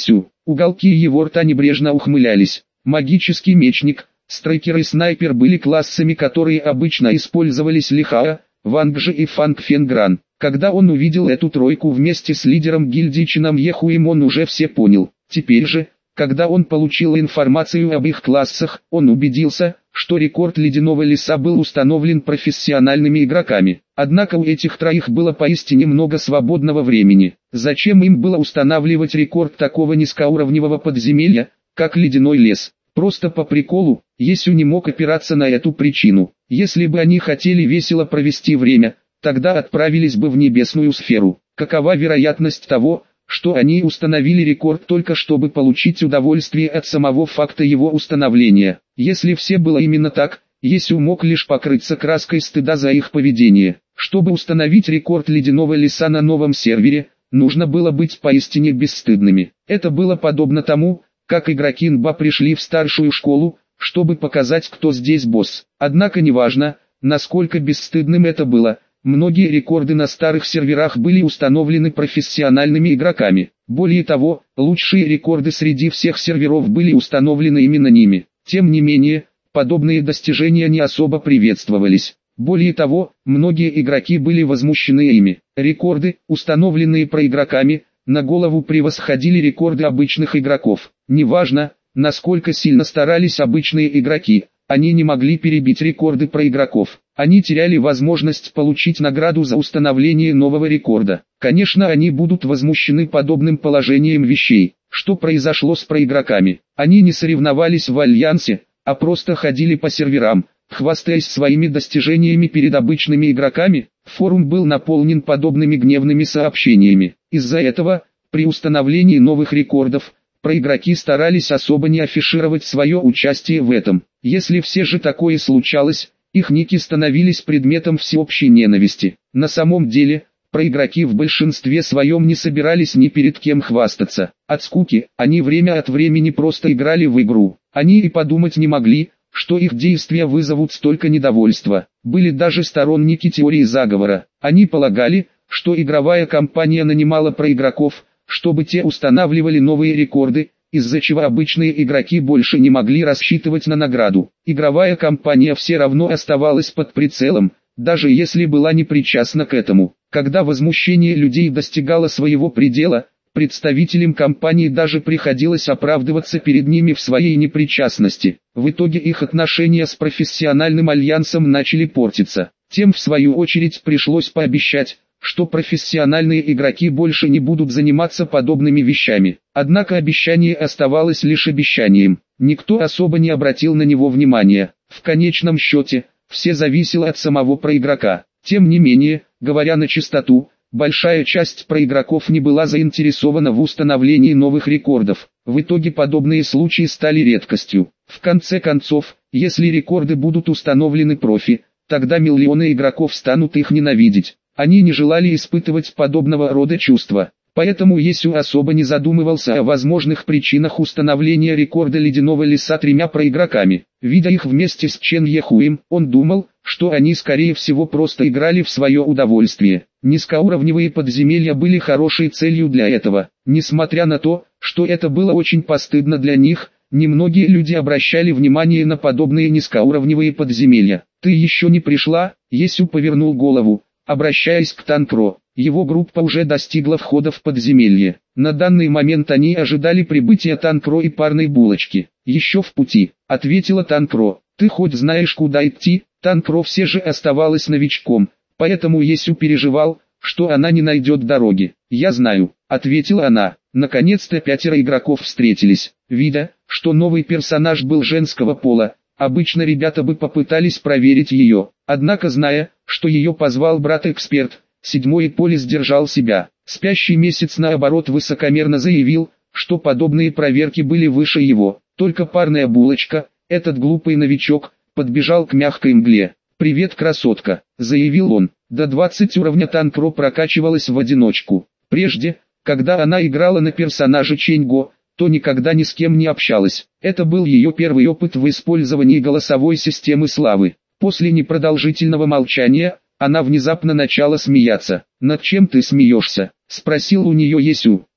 Уголки его рта небрежно ухмылялись. Магический мечник, страйкер и снайпер были классами, которые обычно использовались Лихао, Вангжи и Фанг Фенгран. Когда он увидел эту тройку вместе с лидером гильдии Чином Ехуем, он уже все понял. Теперь же, когда он получил информацию об их классах, он убедился, что рекорд Ледяного Леса был установлен профессиональными игроками. Однако у этих троих было поистине много свободного времени. Зачем им было устанавливать рекорд такого низкоуровневого подземелья, как Ледяной Лес? Просто по приколу, Есю не мог опираться на эту причину. Если бы они хотели весело провести время, тогда отправились бы в небесную сферу. Какова вероятность того, что они установили рекорд только чтобы получить удовольствие от самого факта его установления? Если все было именно так, Есю мог лишь покрыться краской стыда за их поведение. Чтобы установить рекорд Ледяного Леса на новом сервере, нужно было быть поистине бесстыдными. Это было подобно тому, как игроки эн бэ а пришли в старшую школу, чтобы показать, кто здесь босс. Однако неважно, насколько бесстыдным это было, многие рекорды на старых серверах были установлены профессиональными игроками. Более того, лучшие рекорды среди всех серверов были установлены именно ними. Тем не менее, подобные достижения не особо приветствовались. Более того, многие игроки были возмущены ими. Рекорды, установленные проигроками, на голову превосходили рекорды обычных игроков. Неважно, насколько сильно старались обычные игроки, они не могли перебить рекорды проигроков. Они теряли возможность получить награду за установление нового рекорда. Конечно, они будут возмущены подобным положением вещей. Что произошло с проигроками? Они не соревновались в альянсе, а просто ходили по серверам, хвастаясь своими достижениями перед обычными игроками. Форум был наполнен подобными гневными сообщениями. Из-за этого, при установлении новых рекордов, проигроки старались особо не афишировать свое участие в этом. Если все же такое случалось, их ники становились предметом всеобщей ненависти. На самом деле, проигроки в большинстве своем не собирались ни перед кем хвастаться. От скуки, они время от времени просто играли в игру. Они и подумать не могли, что их действия вызовут столько недовольства. Были даже сторонники теории заговора. Они полагали, что игровая компания нанимала проигроков, чтобы те устанавливали новые рекорды, из-за чего обычные игроки больше не могли рассчитывать на награду. Игровая компания все равно оставалась под прицелом, даже если была не причастна к этому. Когда возмущение людей достигало своего предела, представителям компании даже приходилось оправдываться перед ними в своей непричастности. В итоге их отношения с профессиональным альянсом начали портиться. Тем в свою очередь пришлось пообещать, что профессиональные игроки больше не будут заниматься подобными вещами. Однако обещание оставалось лишь обещанием. Никто особо не обратил на него внимания. В конечном счете, все зависело от самого проигрока. Тем не менее, говоря на чистоту, большая часть проигроков не была заинтересована в установлении новых рекордов. В итоге подобные случаи стали редкостью. В конце концов, если рекорды будут установлены профи, тогда миллионы игроков станут их ненавидеть. Они не желали испытывать подобного рода чувства. Поэтому Есю особо не задумывался о возможных причинах установления рекорда Ледяного Леса тремя проигроками. Видя их вместе с Чен Ехуем, он думал, что они скорее всего просто играли в свое удовольствие. Низкоуровневые подземелья были хорошей целью для этого. Несмотря на то, что это было очень постыдно для них, немногие люди обращали внимание на подобные низкоуровневые подземелья. «Ты еще не пришла?» Есю повернул голову, обращаясь к Танкро. Его группа уже достигла входа в подземелье. На данный момент они ожидали прибытия Танкро и парной булочки. «Еще в пути», — ответила Танкро. «Ты хоть знаешь, куда идти?» Танкро все же оставалась новичком, поэтому Есю переживал, что она не найдет дороги. «Я знаю», — ответила она. Наконец-то пятеро игроков встретились. Видя, что новый персонаж был женского пола, обычно ребята бы попытались проверить ее. Однако, зная, что ее позвал брат-эксперт, седьмой поле сдержал себя. Спящий месяц наоборот высокомерно заявил, что подобные проверки были выше его. Только парная булочка, этот глупый новичок, подбежал к мягкой мгле. «Привет, красотка», — заявил он. До двадцати уровня Танкро прокачивалась в одиночку. Прежде, когда она играла на персонаже Ченьго, то никогда ни с кем не общалась. Это был ее первый опыт в использовании голосовой системы славы. После непродолжительного молчания, она внезапно начала смеяться. «Над чем ты смеешься?» — спросил у нее Есю.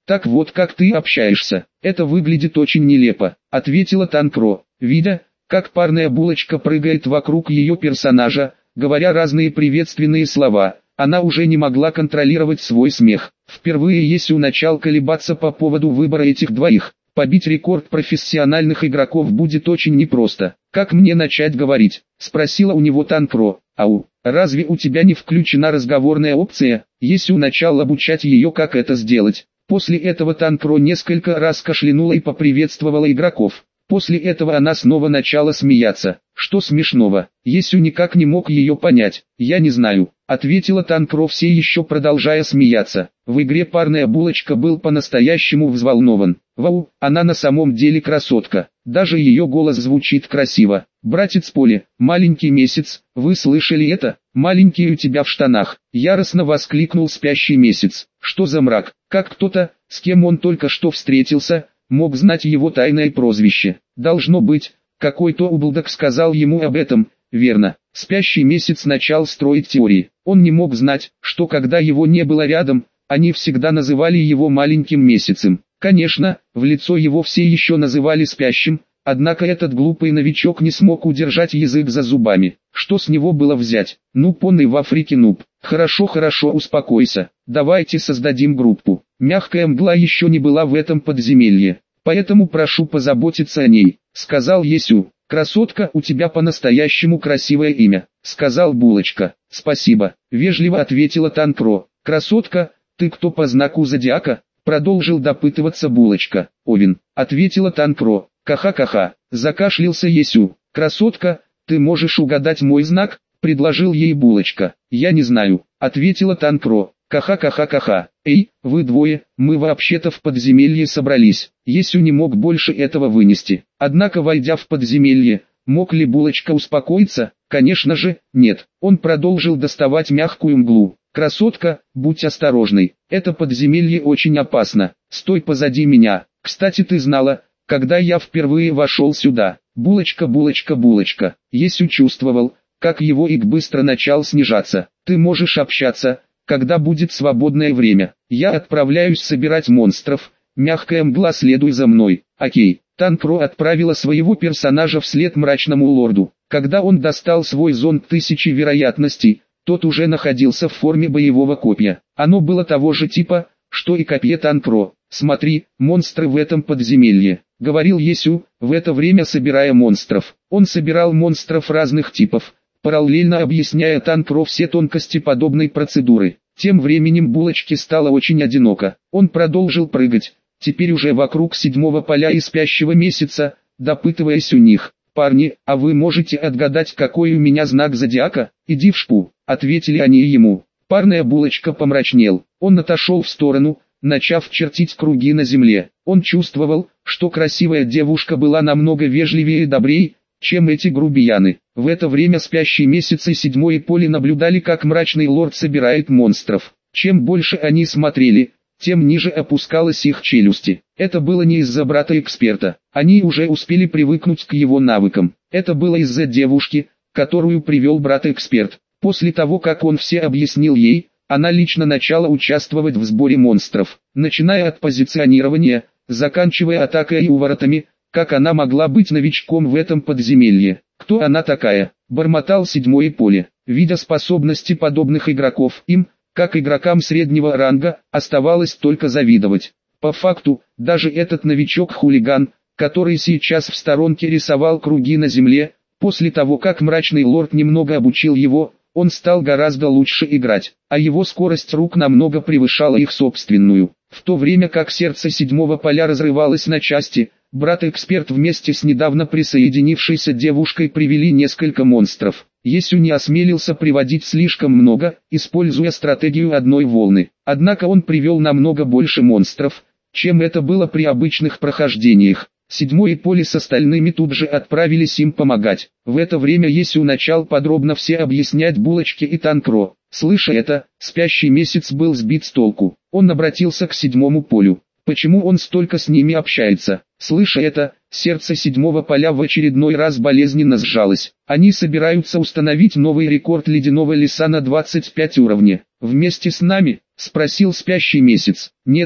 Так вот как ты общаешься, это выглядит очень нелепо, ответила Танкро, видя, как парная булочка прыгает вокруг ее персонажа, говоря разные приветственные слова. Она уже не могла контролировать свой смех. Впервые Есю начал колебаться по поводу выбора этих двоих. Побить рекорд профессиональных игроков будет очень непросто. «Как мне начать говорить?» – спросила у него Танкро. «Ау, разве у тебя не включена разговорная опция?» Есю начал обучать ее, как это сделать. После этого Танкро несколько раз кашлянула и поприветствовала игроков. После этого она снова начала смеяться. «Что смешного?» Есю никак не мог ее понять. «Я не знаю», — ответила Танкро, все еще продолжая смеяться. В игре парная булочка был по-настоящему взволнован. «Вау, она на самом деле красотка. Даже ее голос звучит красиво. Братец Поли, маленький месяц, вы слышали это? Маленький у тебя в штанах!» Яростно воскликнул спящий месяц. «Что за мрак? Как кто-то, с кем он только что встретился, мог знать его тайное прозвище? Должно быть, какой-то ублюдок сказал ему об этом». Верно. Спящий месяц начал строить теории. Он не мог знать, что когда его не было рядом, они всегда называли его маленьким месяцем. Конечно, в лицо его все еще называли спящим, однако этот глупый новичок не смог удержать язык за зубами. Что с него было взять? Нуб он и в Африке нуб. Хорошо, хорошо, успокойся. Давайте создадим группу. Мягкая мгла еще не была в этом подземелье, поэтому прошу позаботиться о ней, сказал Есю. «Красотка, у тебя по-настоящему красивое имя», — сказал Булочка. «Спасибо», — вежливо ответила Танкро. «Красотка, ты кто по знаку зодиака?» — продолжил допытываться Булочка. «Овен», — ответила Танкро. «Ка-ха-ка-ха», — закашлялся Есю. «Красотка, ты можешь угадать мой знак?» — предложил ей Булочка. «Я не знаю», — ответила Танкро. «Ка-ха-ка-ха-ка-ха. Эй, вы двое, мы вообще-то в подземелье собрались». Есю не мог больше этого вынести. Однако, войдя в подземелье, мог ли Булочка успокоиться? Конечно же, нет. Он продолжил доставать мягкую мглу. «Красотка, будь осторожной. Это подземелье очень опасно. Стой позади меня. Кстати, ты знала, когда я впервые вошел сюда?» Булочка, булочка, булочка. Есю чувствовал, как его ик быстро начал снижаться. «Ты можешь общаться, когда будет свободное время. Я отправляюсь собирать монстров. Мягкая мгла, следуй за мной». Окей. Танкро отправила своего персонажа вслед мрачному лорду. Когда он достал свой зонд тысячи вероятностей, тот уже находился в форме боевого копья. Оно было того же типа, что и копье Танкро. «Смотри, монстры в этом подземелье», — говорил Есю, в это время собирая монстров. Он собирал монстров разных типов, параллельно объясняя Танкро все тонкости подобной процедуры. Тем временем Булочке стало очень одиноко. Он продолжил прыгать, теперь уже вокруг седьмого поля и спящего месяца, допытываясь у них. «Парни, а вы можете отгадать, какой у меня знак зодиака?» «Иди в шпу», — ответили они ему. Парная Булочка помрачнел. Он отошел в сторону, начав чертить круги на земле. Он чувствовал, что красивая девушка была намного вежливее и добрее, чем эти грубияны. В это время спящий месяц и седьмое поле наблюдали, как мрачный лорд собирает монстров. Чем больше они смотрели, тем ниже опускалась их челюсти. Это было не из-за брата-эксперта. Они уже успели привыкнуть к его навыкам. Это было из-за девушки, которую привел брат-эксперт. После того, как он все объяснил ей, она лично начала участвовать в сборе монстров, начиная от позиционирования, заканчивая атакой и уворотами. Как она могла быть новичком в этом подземелье? Кто она такая? Бормотал седьмое поле. Видя способности подобных игроков, им, как игрокам среднего ранга, оставалось только завидовать. По факту, даже этот новичок-хулиган, который сейчас в сторонке рисовал круги на земле, после того как мрачный лорд немного обучил его, он стал гораздо лучше играть, а его скорость рук намного превышала их собственную. В то время как сердце седьмого поля разрывалось на части, брат-эксперт вместе с недавно присоединившейся девушкой привели несколько монстров. Есю не осмелился приводить слишком много, используя стратегию одной волны. Однако он привел намного больше монстров, чем это было при обычных прохождениях. Седьмое поле с остальными тут же отправились им помогать. В это время Есю начал подробно все объяснять Булочке и Танкро. Слыша это, спящий месяц был сбит с толку. Он обратился к седьмому полю. Почему он столько с ними общается? Слыша это, сердце седьмого поля в очередной раз болезненно сжалось. Они собираются установить новый рекорд ледяного леса на двадцать пять уровней. «Вместе с нами?» — спросил спящий месяц. «Нет,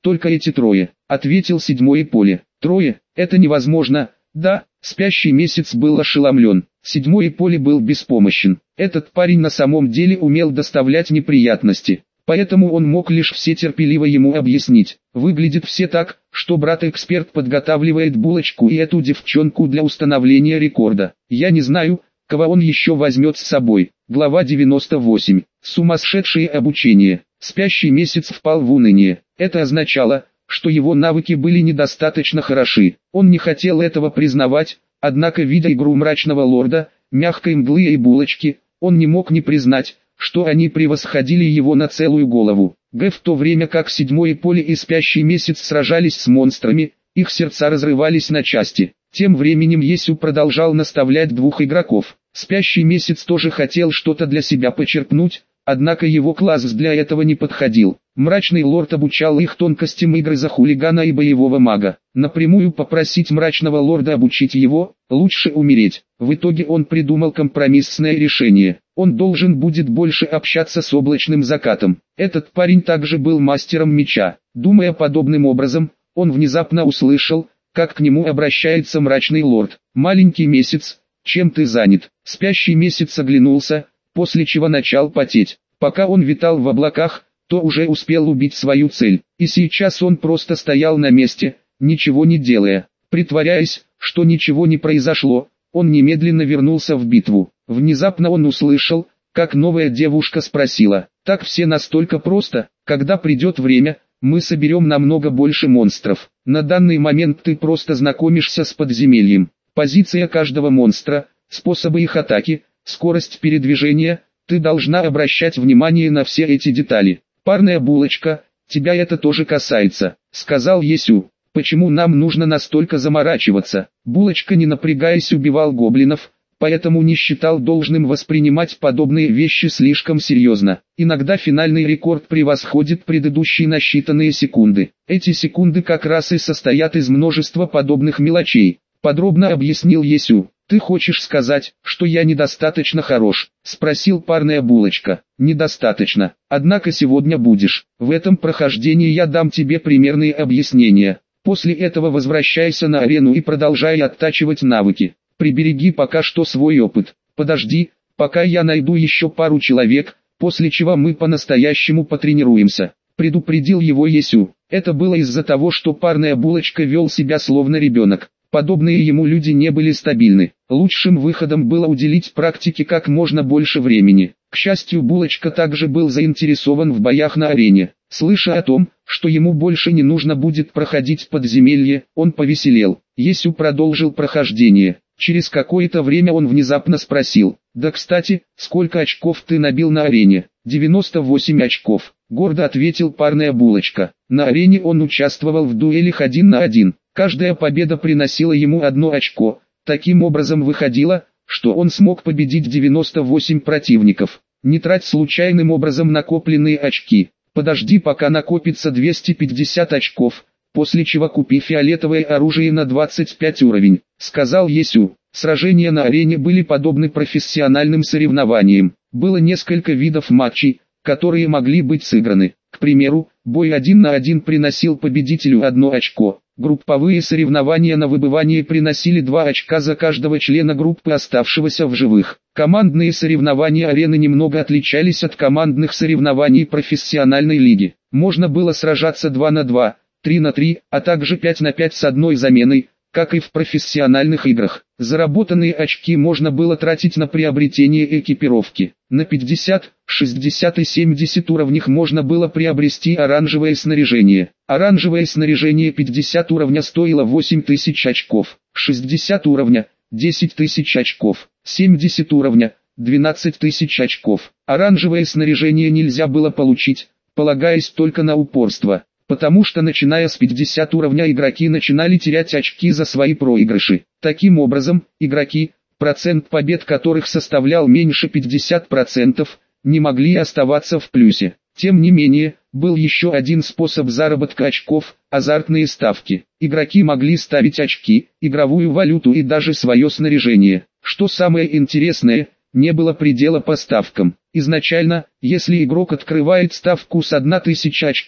только эти трое, ответил седьмое поле. Трое, это невозможно. Да, спящий месяц был ошеломлен. Седьмое поле был беспомощен. Этот парень на самом деле умел доставлять неприятности. Поэтому он мог лишь все терпеливо ему объяснить. Выглядит все так, что брат-эксперт подготавливает булочку и эту девчонку для установления рекорда. Я не знаю, кого он еще возьмет с собой. Глава девяносто восемь. Сумасшедшее обучение. Спящий месяц впал в уныние. Это означало, что его навыки были недостаточно хороши. Он не хотел этого признавать, однако видя игру мрачного лорда, мягкой мглы и булочки, он не мог не признать, что они превосходили его на целую голову. Г. В то время как седьмое поле и спящий месяц сражались с монстрами, их сердца разрывались на части. Тем временем Есю продолжал наставлять двух игроков. Спящий месяц тоже хотел что-то для себя почерпнуть, однако его класс для этого не подходил. Мрачный лорд обучал их тонкостям игры за хулигана и боевого мага. Напрямую попросить мрачного лорда обучить его, лучше умереть. В итоге он придумал компромиссное решение. Он должен будет больше общаться с облачным закатом. Этот парень также был мастером меча. Думая подобным образом, он внезапно услышал, как к нему обращается мрачный лорд. «Маленький месяц, чем ты занят?» Спящий месяц оглянулся, после чего начал потеть. Пока он витал в облаках, то уже успел убить свою цель. И сейчас он просто стоял на месте, ничего не делая. Притворяясь, что ничего не произошло, он немедленно вернулся в битву. Внезапно он услышал, как новая девушка спросила: «Так все настолько просто, когда придет время, мы соберем намного больше монстров. На данный момент ты просто знакомишься с подземельем. Позиция каждого монстра, способы их атаки, скорость передвижения, ты должна обращать внимание на все эти детали. Парная булочка, тебя это тоже касается», — сказал Есю. «Почему нам нужно настолько заморачиваться?» Булочка, не напрягаясь, убивал гоблинов, поэтому не считал должным воспринимать подобные вещи слишком серьезно. Иногда финальный рекорд превосходит предыдущий на считанные секунды. Эти секунды как раз и состоят из множества подобных мелочей, подробно объяснил Есю. «Ты хочешь сказать, что я недостаточно хорош?» — спросил парная булочка. «Недостаточно. Однако сегодня будешь. В этом прохождении я дам тебе примерные объяснения. После этого возвращайся на арену и продолжай оттачивать навыки. Прибереги пока что свой опыт. Подожди, пока я найду еще пару человек, после чего мы по-настоящему потренируемся», — предупредил его Есю. Это было из-за того, что парная булочка вел себя словно ребенок. Подобные ему люди не были стабильны. Лучшим выходом было уделить практике как можно больше времени. К счастью, булочка также был заинтересован в боях на арене. Слыша о том, что ему больше не нужно будет проходить подземелье, он повеселел. Есю продолжил прохождение. Через какое-то время он внезапно спросил: «Да кстати, сколько очков ты набил на арене?» девяносто восемь очков, гордо ответил парная булочка. На арене он участвовал в дуэлях один на один. Каждая победа приносила ему одно очко. Таким образом выходило, что он смог победить девяносто восемь противников. Не трать случайным образом накопленные очки. Подожди, пока накопится двести пятьдесят очков, после чего купи фиолетовое оружие на двадцать пять уровень, сказал Есю. Сражения на арене были подобны профессиональным соревнованиям. Было несколько видов матчей, которые могли быть сыграны. К примеру, бой один на один приносил победителю одно очко. Групповые соревнования на выбывание приносили два очка за каждого члена группы, оставшегося в живых. Командные соревнования арены немного отличались от командных соревнований профессиональной лиги. Можно было сражаться два на два, три на три, а также пять на пять с одной заменой, как и в профессиональных играх. Заработанные очки можно было тратить на приобретение экипировки. На пятьдесят, шестьдесят и семьдесят уровнях можно было приобрести оранжевое снаряжение. Оранжевое снаряжение пятьдесят уровня стоило восемь тысяч очков, шестьдесят уровня – десять тысяч очков, семьдесят уровня – двенадцать тысяч очков. Оранжевое снаряжение нельзя было получить, полагаясь только на упорство, потому что начиная с пятидесятого уровня игроки начинали терять очки за свои проигрыши. Таким образом, игроки, процент побед которых составлял меньше пятидесяти процентов, не могли оставаться в плюсе. Тем не менее, был еще один способ заработка очков – азартные ставки. Игроки могли ставить очки, игровую валюту и даже свое снаряжение. Что самое интересное, не было предела по ставкам. Изначально, если игрок открывает ставку с одной тысячи очков,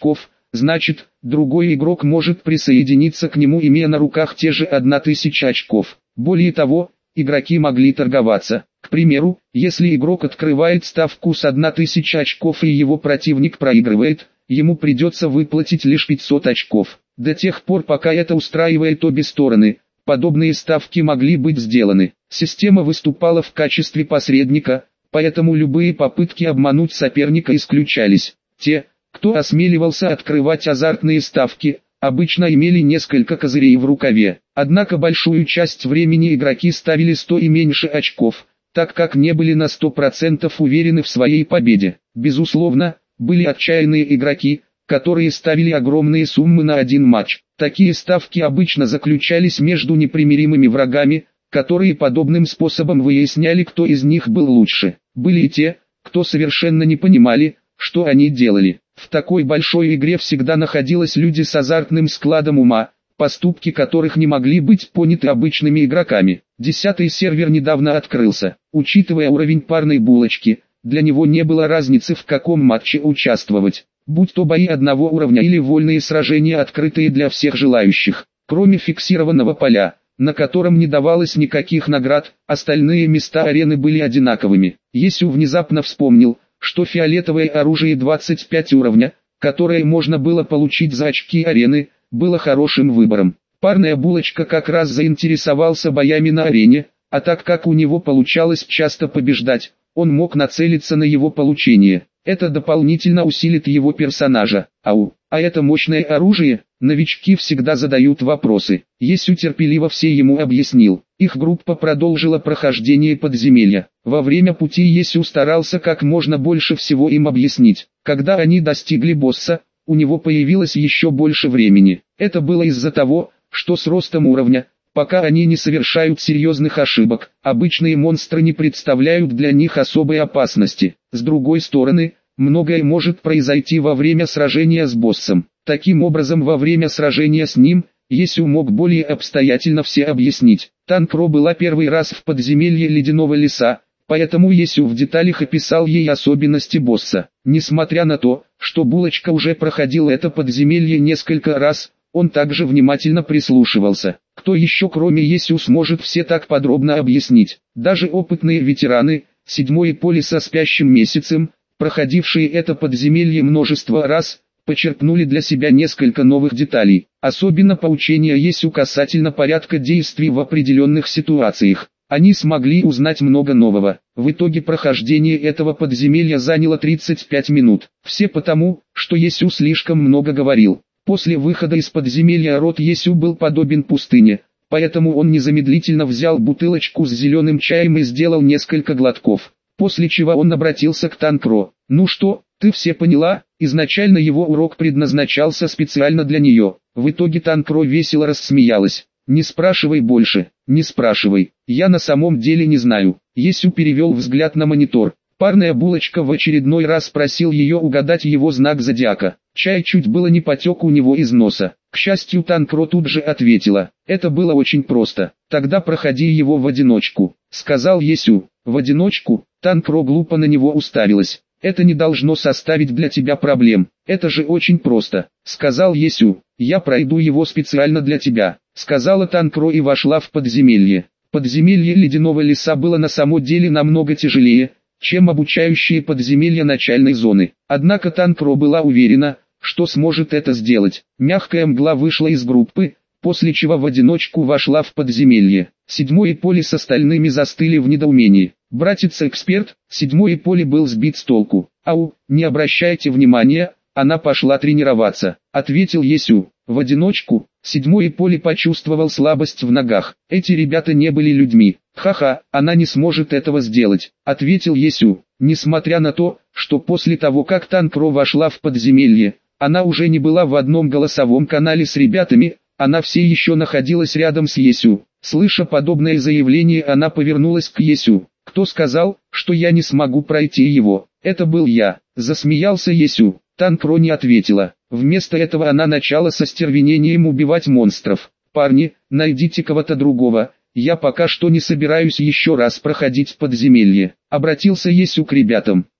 значит, другой игрок может присоединиться к нему, имея на руках те же одна тысяча очков. Более того, игроки могли торговаться. К примеру, если игрок открывает ставку с одной тысячи очков и его противник проигрывает, ему придется выплатить лишь пятьсот очков. До тех пор, пока это устраивает обе стороны, подобные ставки могли быть сделаны. Система выступала в качестве посредника, поэтому любые попытки обмануть соперника исключались. Те, кто осмеливался открывать азартные ставки, обычно имели несколько козырей в рукаве. Однако большую часть времени игроки ставили сто и меньше очков, так как не были на сто процентов уверены в своей победе. Безусловно, были отчаянные игроки, которые ставили огромные суммы на один матч. Такие ставки обычно заключались между непримиримыми врагами, которые подобным способом выясняли, кто из них был лучше. Были и те, кто совершенно не понимали, что они делали. В такой большой игре всегда находились люди с азартным складом ума, поступки которых не могли быть поняты обычными игроками. Десятый сервер недавно открылся. Учитывая уровень парной булочки, для него не было разницы, в каком матче участвовать, будь то бои одного уровня или вольные сражения, открытые для всех желающих. Кроме фиксированного поля, на котором не давалось никаких наград, остальные места арены были одинаковыми. Есю внезапно вспомнил, что фиолетовое оружие двадцать пять уровня, которое можно было получить за очки арены, было хорошим выбором. Парная булочка как раз заинтересовался боями на арене, а так как у него получалось часто побеждать, он мог нацелиться на его получение. Это дополнительно усилит его персонажа. Ау, а это мощное оружие? Новички всегда задают вопросы. Есю терпеливо все ему объяснил. Их группа продолжила прохождение подземелья. Во время пути Есю старался как можно больше всего им объяснить. Когда они достигли босса, у него появилось еще больше времени. Это было из-за того, что с ростом уровня, пока они не совершают серьезных ошибок, обычные монстры не представляют для них особой опасности. С другой стороны, многое может произойти во время сражения с боссом. Таким образом, во время сражения с ним, Есю мог более обстоятельно все объяснить. Танкро была первый раз в подземелье Ледяного леса, поэтому Есю в деталях описал ей особенности босса. Несмотря на то, что булочка уже проходил это подземелье несколько раз, он также внимательно прислушивался. Кто еще кроме Есю сможет все так подробно объяснить? Даже опытные ветераны, седьмое поле со спящим месяцем, проходившие это подземелье множество раз, почерпнули для себя несколько новых деталей. Особенно поучения Есю касательно порядка действий в определенных ситуациях. Они смогли узнать много нового. В итоге прохождение этого подземелья заняло тридцать пять минут. Все потому, что Есю слишком много говорил. После выхода из подземелья рот Есю был подобен пустыне, поэтому он незамедлительно взял бутылочку с зеленым чаем и сделал несколько глотков. После чего он обратился к Танкро. «Ну что, ты все поняла?» Изначально его урок предназначался специально для нее. В итоге Танкро весело рассмеялась. «Не спрашивай больше, не спрашивай, я на самом деле не знаю». Есю перевел взгляд на монитор. Парная булочка в очередной раз просил ее угадать его знак зодиака. Чай чуть было не потек у него из носа. К счастью, Танкро тут же ответила. «Это было очень просто. Тогда проходи его в одиночку», — сказал Есю. «В одиночку?» Танкро глупо на него уставилась. «Это не должно составить для тебя проблем. Это же очень просто», — сказал Есю. «Я пройду его специально для тебя», — сказала Танкро и вошла в подземелье. Подземелье Ледяного леса было на самом деле намного тяжелее, чем обучающие подземелья начальной зоны. Однако Танкро была уверена, что сможет это сделать. Мягкая мгла вышла из группы, после чего в одиночку вошла в подземелье. Седьмое поле с остальными застыли в недоумении. Братец-эксперт, седьмое поле был сбит с толку. «Ау, не обращайте внимания, она пошла тренироваться», — ответил Есю. В одиночку, седьмое поле почувствовал слабость в ногах. Эти ребята не были людьми. «Ха-ха, она не сможет этого сделать», — ответил Есю. Несмотря на то, что после того как Танкро вошла в подземелье, она уже не была в одном голосовом канале с ребятами, она все еще находилась рядом с Есю. Слыша подобное заявление, она повернулась к Есю. «Кто сказал, что я не смогу пройти его?» «Это был я», — засмеялся Есю. Танкро не ответила. Вместо этого она начала со стервенением убивать монстров. «Парни, найдите кого-то другого, я пока что не собираюсь еще раз проходить подземелье», — обратился Есю к ребятам. «Ау,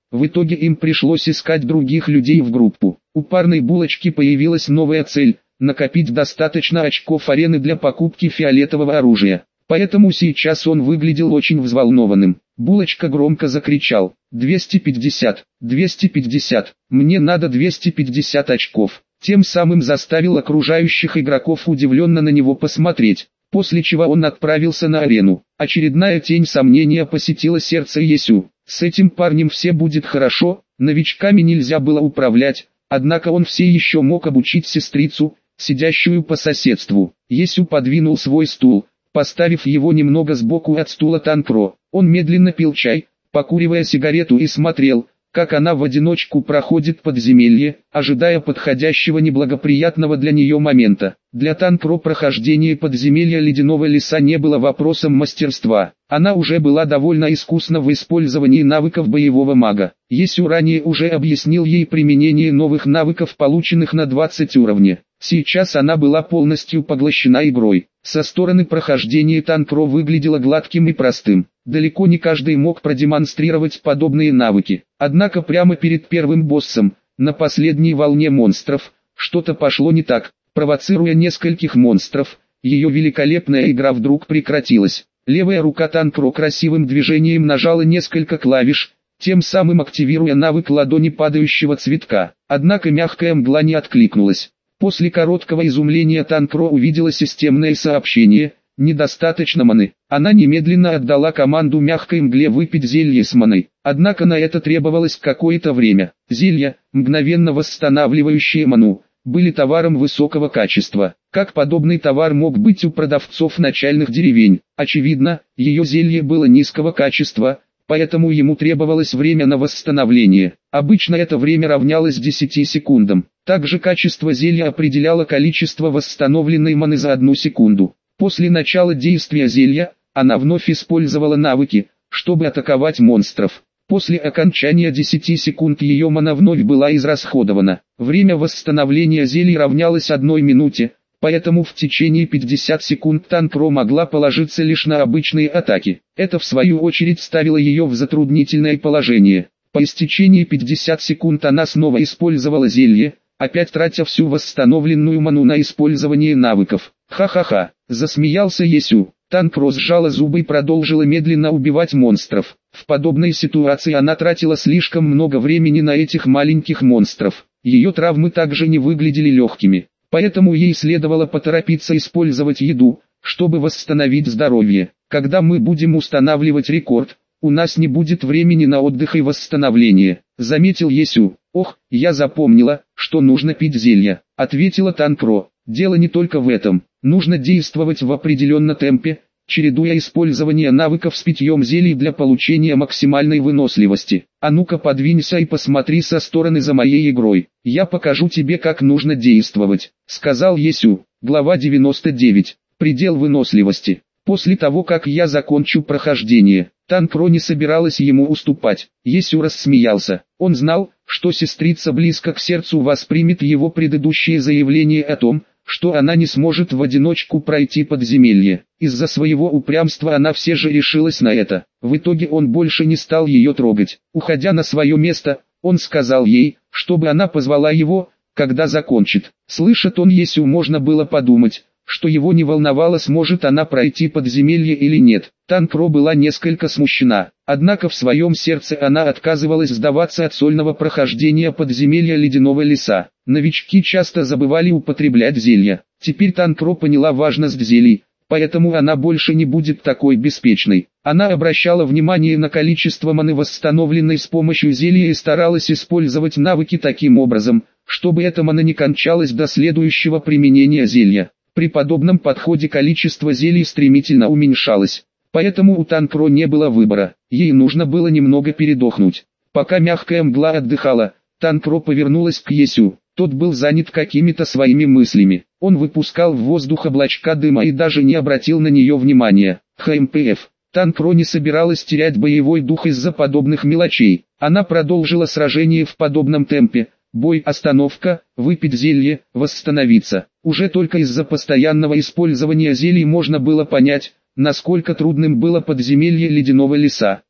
В итоге им пришлось искать других людей в группу. У парной булочки появилась новая цель – накопить достаточно очков арены для покупки фиолетового оружия. Поэтому сейчас он выглядел очень взволнованным. Булочка громко закричал: двести пятьдесят, двести пятьдесят, мне надо двести пятьдесят очков. Тем самым заставил окружающих игроков удивленно на него посмотреть, после чего он отправился на арену. Очередная тень сомнения посетила сердце Есю. С этим парнем все будет хорошо, новичками нельзя было управлять, однако он все еще мог обучить сестрицу, сидящую по соседству. Есю подвинул свой стул, поставив его немного сбоку от стула Танпро. Он медленно пил чай, покуривая сигарету, и смотрел, как она в одиночку проходит подземелье, ожидая подходящего неблагоприятного для нее момента. Для Танпро прохождение подземелья ледяного леса не было вопросом мастерства. Она уже была довольно искусна в использовании навыков боевого мага. Есю ранее уже объяснил ей применение новых навыков, полученных на двадцатом уровне. Сейчас она была полностью поглощена игрой. Со стороны прохождения Танпро выглядело гладким и простым. Далеко не каждый мог продемонстрировать подобные навыки. Однако прямо перед первым боссом, на последней волне монстров, что-то пошло не так, провоцируя нескольких монстров. Ее великолепная игра вдруг прекратилась. Левая рука Танпро красивым движением нажала несколько клавиш, тем самым активируя навык ладони падающего цветка. Однако мягкая мгла не откликнулась. После короткого изумления Танпро увидела системное сообщение: недостаточно маны. Она немедленно отдала команду мягкой мгле выпить зелье с маной. Однако на это требовалось какое-то время. Зелья, мгновенно восстанавливающие ману, были товаром высокого качества. Как подобный товар мог быть у продавцов начальных деревень? Очевидно, ее зелье было низкого качества, поэтому ему требовалось время на восстановление. Обычно это время равнялось десяти секундам. Также качество зелья определяло количество восстановленной маны за одну секунду. После начала действия зелья, она вновь использовала навыки, чтобы атаковать монстров. После окончания десяти секунд ее мана вновь была израсходована. Время восстановления зелья равнялось одной минуте, поэтому в течение пятидесяти секунд Танпро могла положиться лишь на обычные атаки. Это в свою очередь ставило ее в затруднительное положение. По истечении пятидесяти секунд она снова использовала зелье, опять тратя всю восстановленную ману на использование навыков. Ха-ха-ха, засмеялся Есю. Танпро сжала зубы и продолжила медленно убивать монстров. В подобной ситуации она тратила слишком много времени на этих маленьких монстров. Ее травмы также не выглядели легкими, поэтому ей следовало поторопиться использовать еду, чтобы восстановить здоровье. Когда мы будем устанавливать рекорд, у нас не будет времени на отдых и восстановление, заметил Есю. Ох, я запомнила, что нужно пить зелья, ответила Танпро. Дело не только в этом, нужно действовать в определенном темпе, чередуя использование навыков с питьем зелий для получения максимальной выносливости. А ну-ка подвинься и посмотри со стороны за моей игрой, я покажу тебе, как нужно действовать, сказал Есю. Глава девяносто девять. Предел выносливости. После того, как я закончу прохождение, Танпро не собиралась ему уступать. Есю рассмеялся. Он знал, что сестрица близко к сердцу воспримет его предыдущее заявление о том, что она не сможет в одиночку пройти подземелье. Из-за своего упрямства она все же решилась на это. В итоге он больше не стал ее трогать. Уходя на свое место, он сказал ей, чтобы она позвала его, когда закончит. Слышит он Есю, можно было подумать, что его не волновало, сможет она пройти подземелье или нет. Танпро была несколько смущена, однако в своем сердце она отказывалась сдаваться от сольного прохождения подземелья ледяного леса. Новички часто забывали употреблять зелья. Теперь Танпро поняла важность зелий, поэтому она больше не будет такой беспечной. Она обращала внимание на количество маны, восстановленной с помощью зелья, и старалась использовать навыки таким образом, чтобы эта мана не кончалась до следующего применения зелья. При подобном подходе количество зелий стремительно уменьшалось, поэтому у Танпро не было выбора, ей нужно было немного передохнуть. Пока мягкая мгла отдыхала, Танпро повернулась к Есю. Тот был занят какими-то своими мыслями. Он выпускал в воздух облачка дыма и даже не обратил на нее внимания. ХМПФ. Танпро не собиралась терять боевой дух из-за подобных мелочей. Она продолжила сражение в подобном темпе. Бой, остановка, выпить зелье, восстановиться. Уже только из-за постоянного использования зелий можно было понять, насколько трудным было подземелье ледяного леса.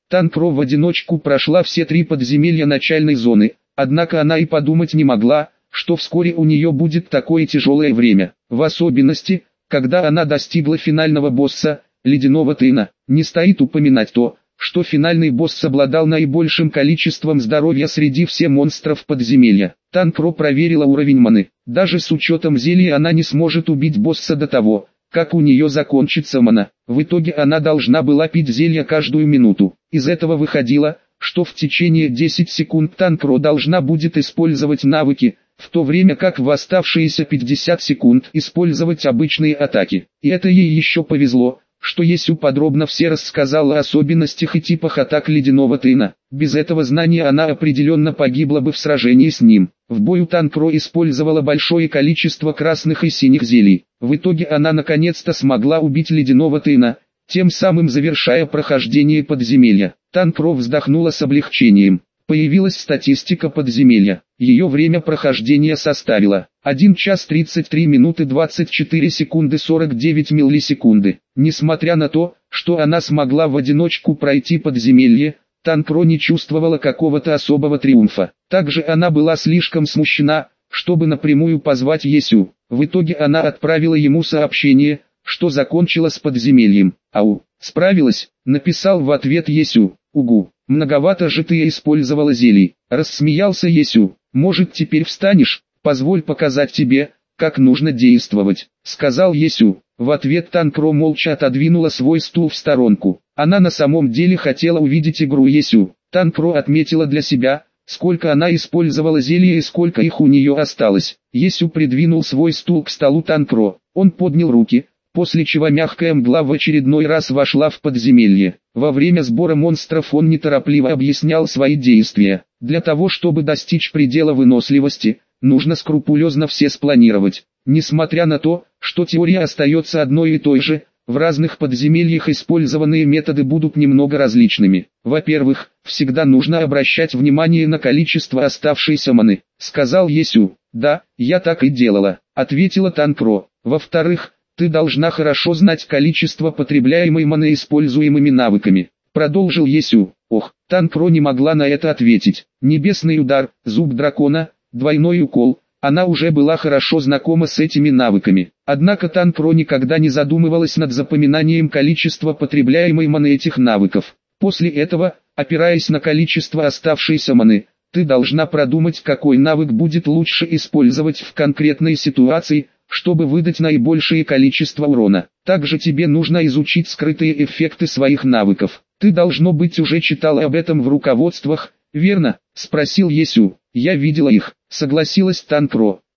Танпро в одиночку прошла все три подземелья начальной зоны, однако она и подумать не могла, что вскоре у нее будет такое тяжелое время, в особенности, когда она достигла финального босса, Ледяного Тына. Не стоит упоминать то, что финальный босс обладал наибольшим количеством здоровья среди всех монстров подземелья. Танпро проверила уровень маны. Даже с учетом зелья она не сможет убить босса до того, как у нее закончится мана. В итоге она должна была пить зелье каждую минуту. Из этого выходило, что в течение десяти секунд Танпро должна будет использовать навыки, в то время как в оставшиеся пятьдесят секунд использовать обычные атаки. И это ей еще повезло, что Есю подробно все рассказал о особенностях и типах атак Ледяного Тына. Без этого знания она определенно погибла бы в сражении с ним. В бою Танпро использовала большое количество красных и синих зелий. В итоге она наконец-то смогла убить Ледяного Тына, тем самым завершая прохождение подземелья. Танпро вздохнула с облегчением. Появилась статистика подземелья. Ее время прохождения составило один час тридцать три минуты двадцать четыре секунды сорок девять миллисекунды. Несмотря на то, что она смогла в одиночку пройти подземелье, Танпро не чувствовала какого-то особого триумфа. Также она была слишком смущена, чтобы напрямую позвать Есю. В итоге она отправила ему сообщение, что закончила с подземельем. «Ау, справилась?» — написал в ответ Есю. «Угу, многовато же ты использовала зелий», — рассмеялся Есю. «Может, теперь встанешь? Позволь показать тебе, как нужно действовать», — сказал Есю. В ответ Танпро молча отодвинула свой стул в сторонку. Она на самом деле хотела увидеть игру Есю. Танпро отметила для себя, сколько она использовала зелья и сколько их у нее осталось. Есю придвинул свой стул к столу Танпро. Он поднял руки, после чего мягкая мгла в очередной раз вошла в подземелье. Во время сбора монстров он неторопливо объяснял свои действия. Для того, чтобы достичь предела выносливости, нужно скрупулезно все спланировать. Несмотря на то, что теория остается одной и той же, в разных подземельях использованные методы будут немного различными. Во-первых, всегда нужно обращать внимание на количество оставшейся маны, сказал Есю. «Да, я так и делала», ответила Танпро. «Во-вторых, ты должна хорошо знать количество потребляемой маны используемыми навыками», продолжил Есю. Ох, Танпро не могла на это ответить. Небесный удар, зуб дракона, двойной укол. Она уже была хорошо знакома с этими навыками. Однако Танпро никогда не задумывалась над запоминанием количества потребляемой маны этих навыков. После этого, опираясь на количество оставшейся маны, ты должна продумать, какой навык будет лучше использовать в конкретной ситуации, чтобы выдать наибольшее количество урона. Также тебе нужно изучить скрытые эффекты своих навыков. Ты, должно быть, уже читал об этом в руководствах, верно? Спросил Есю. Я видела их, согласилась Танпро.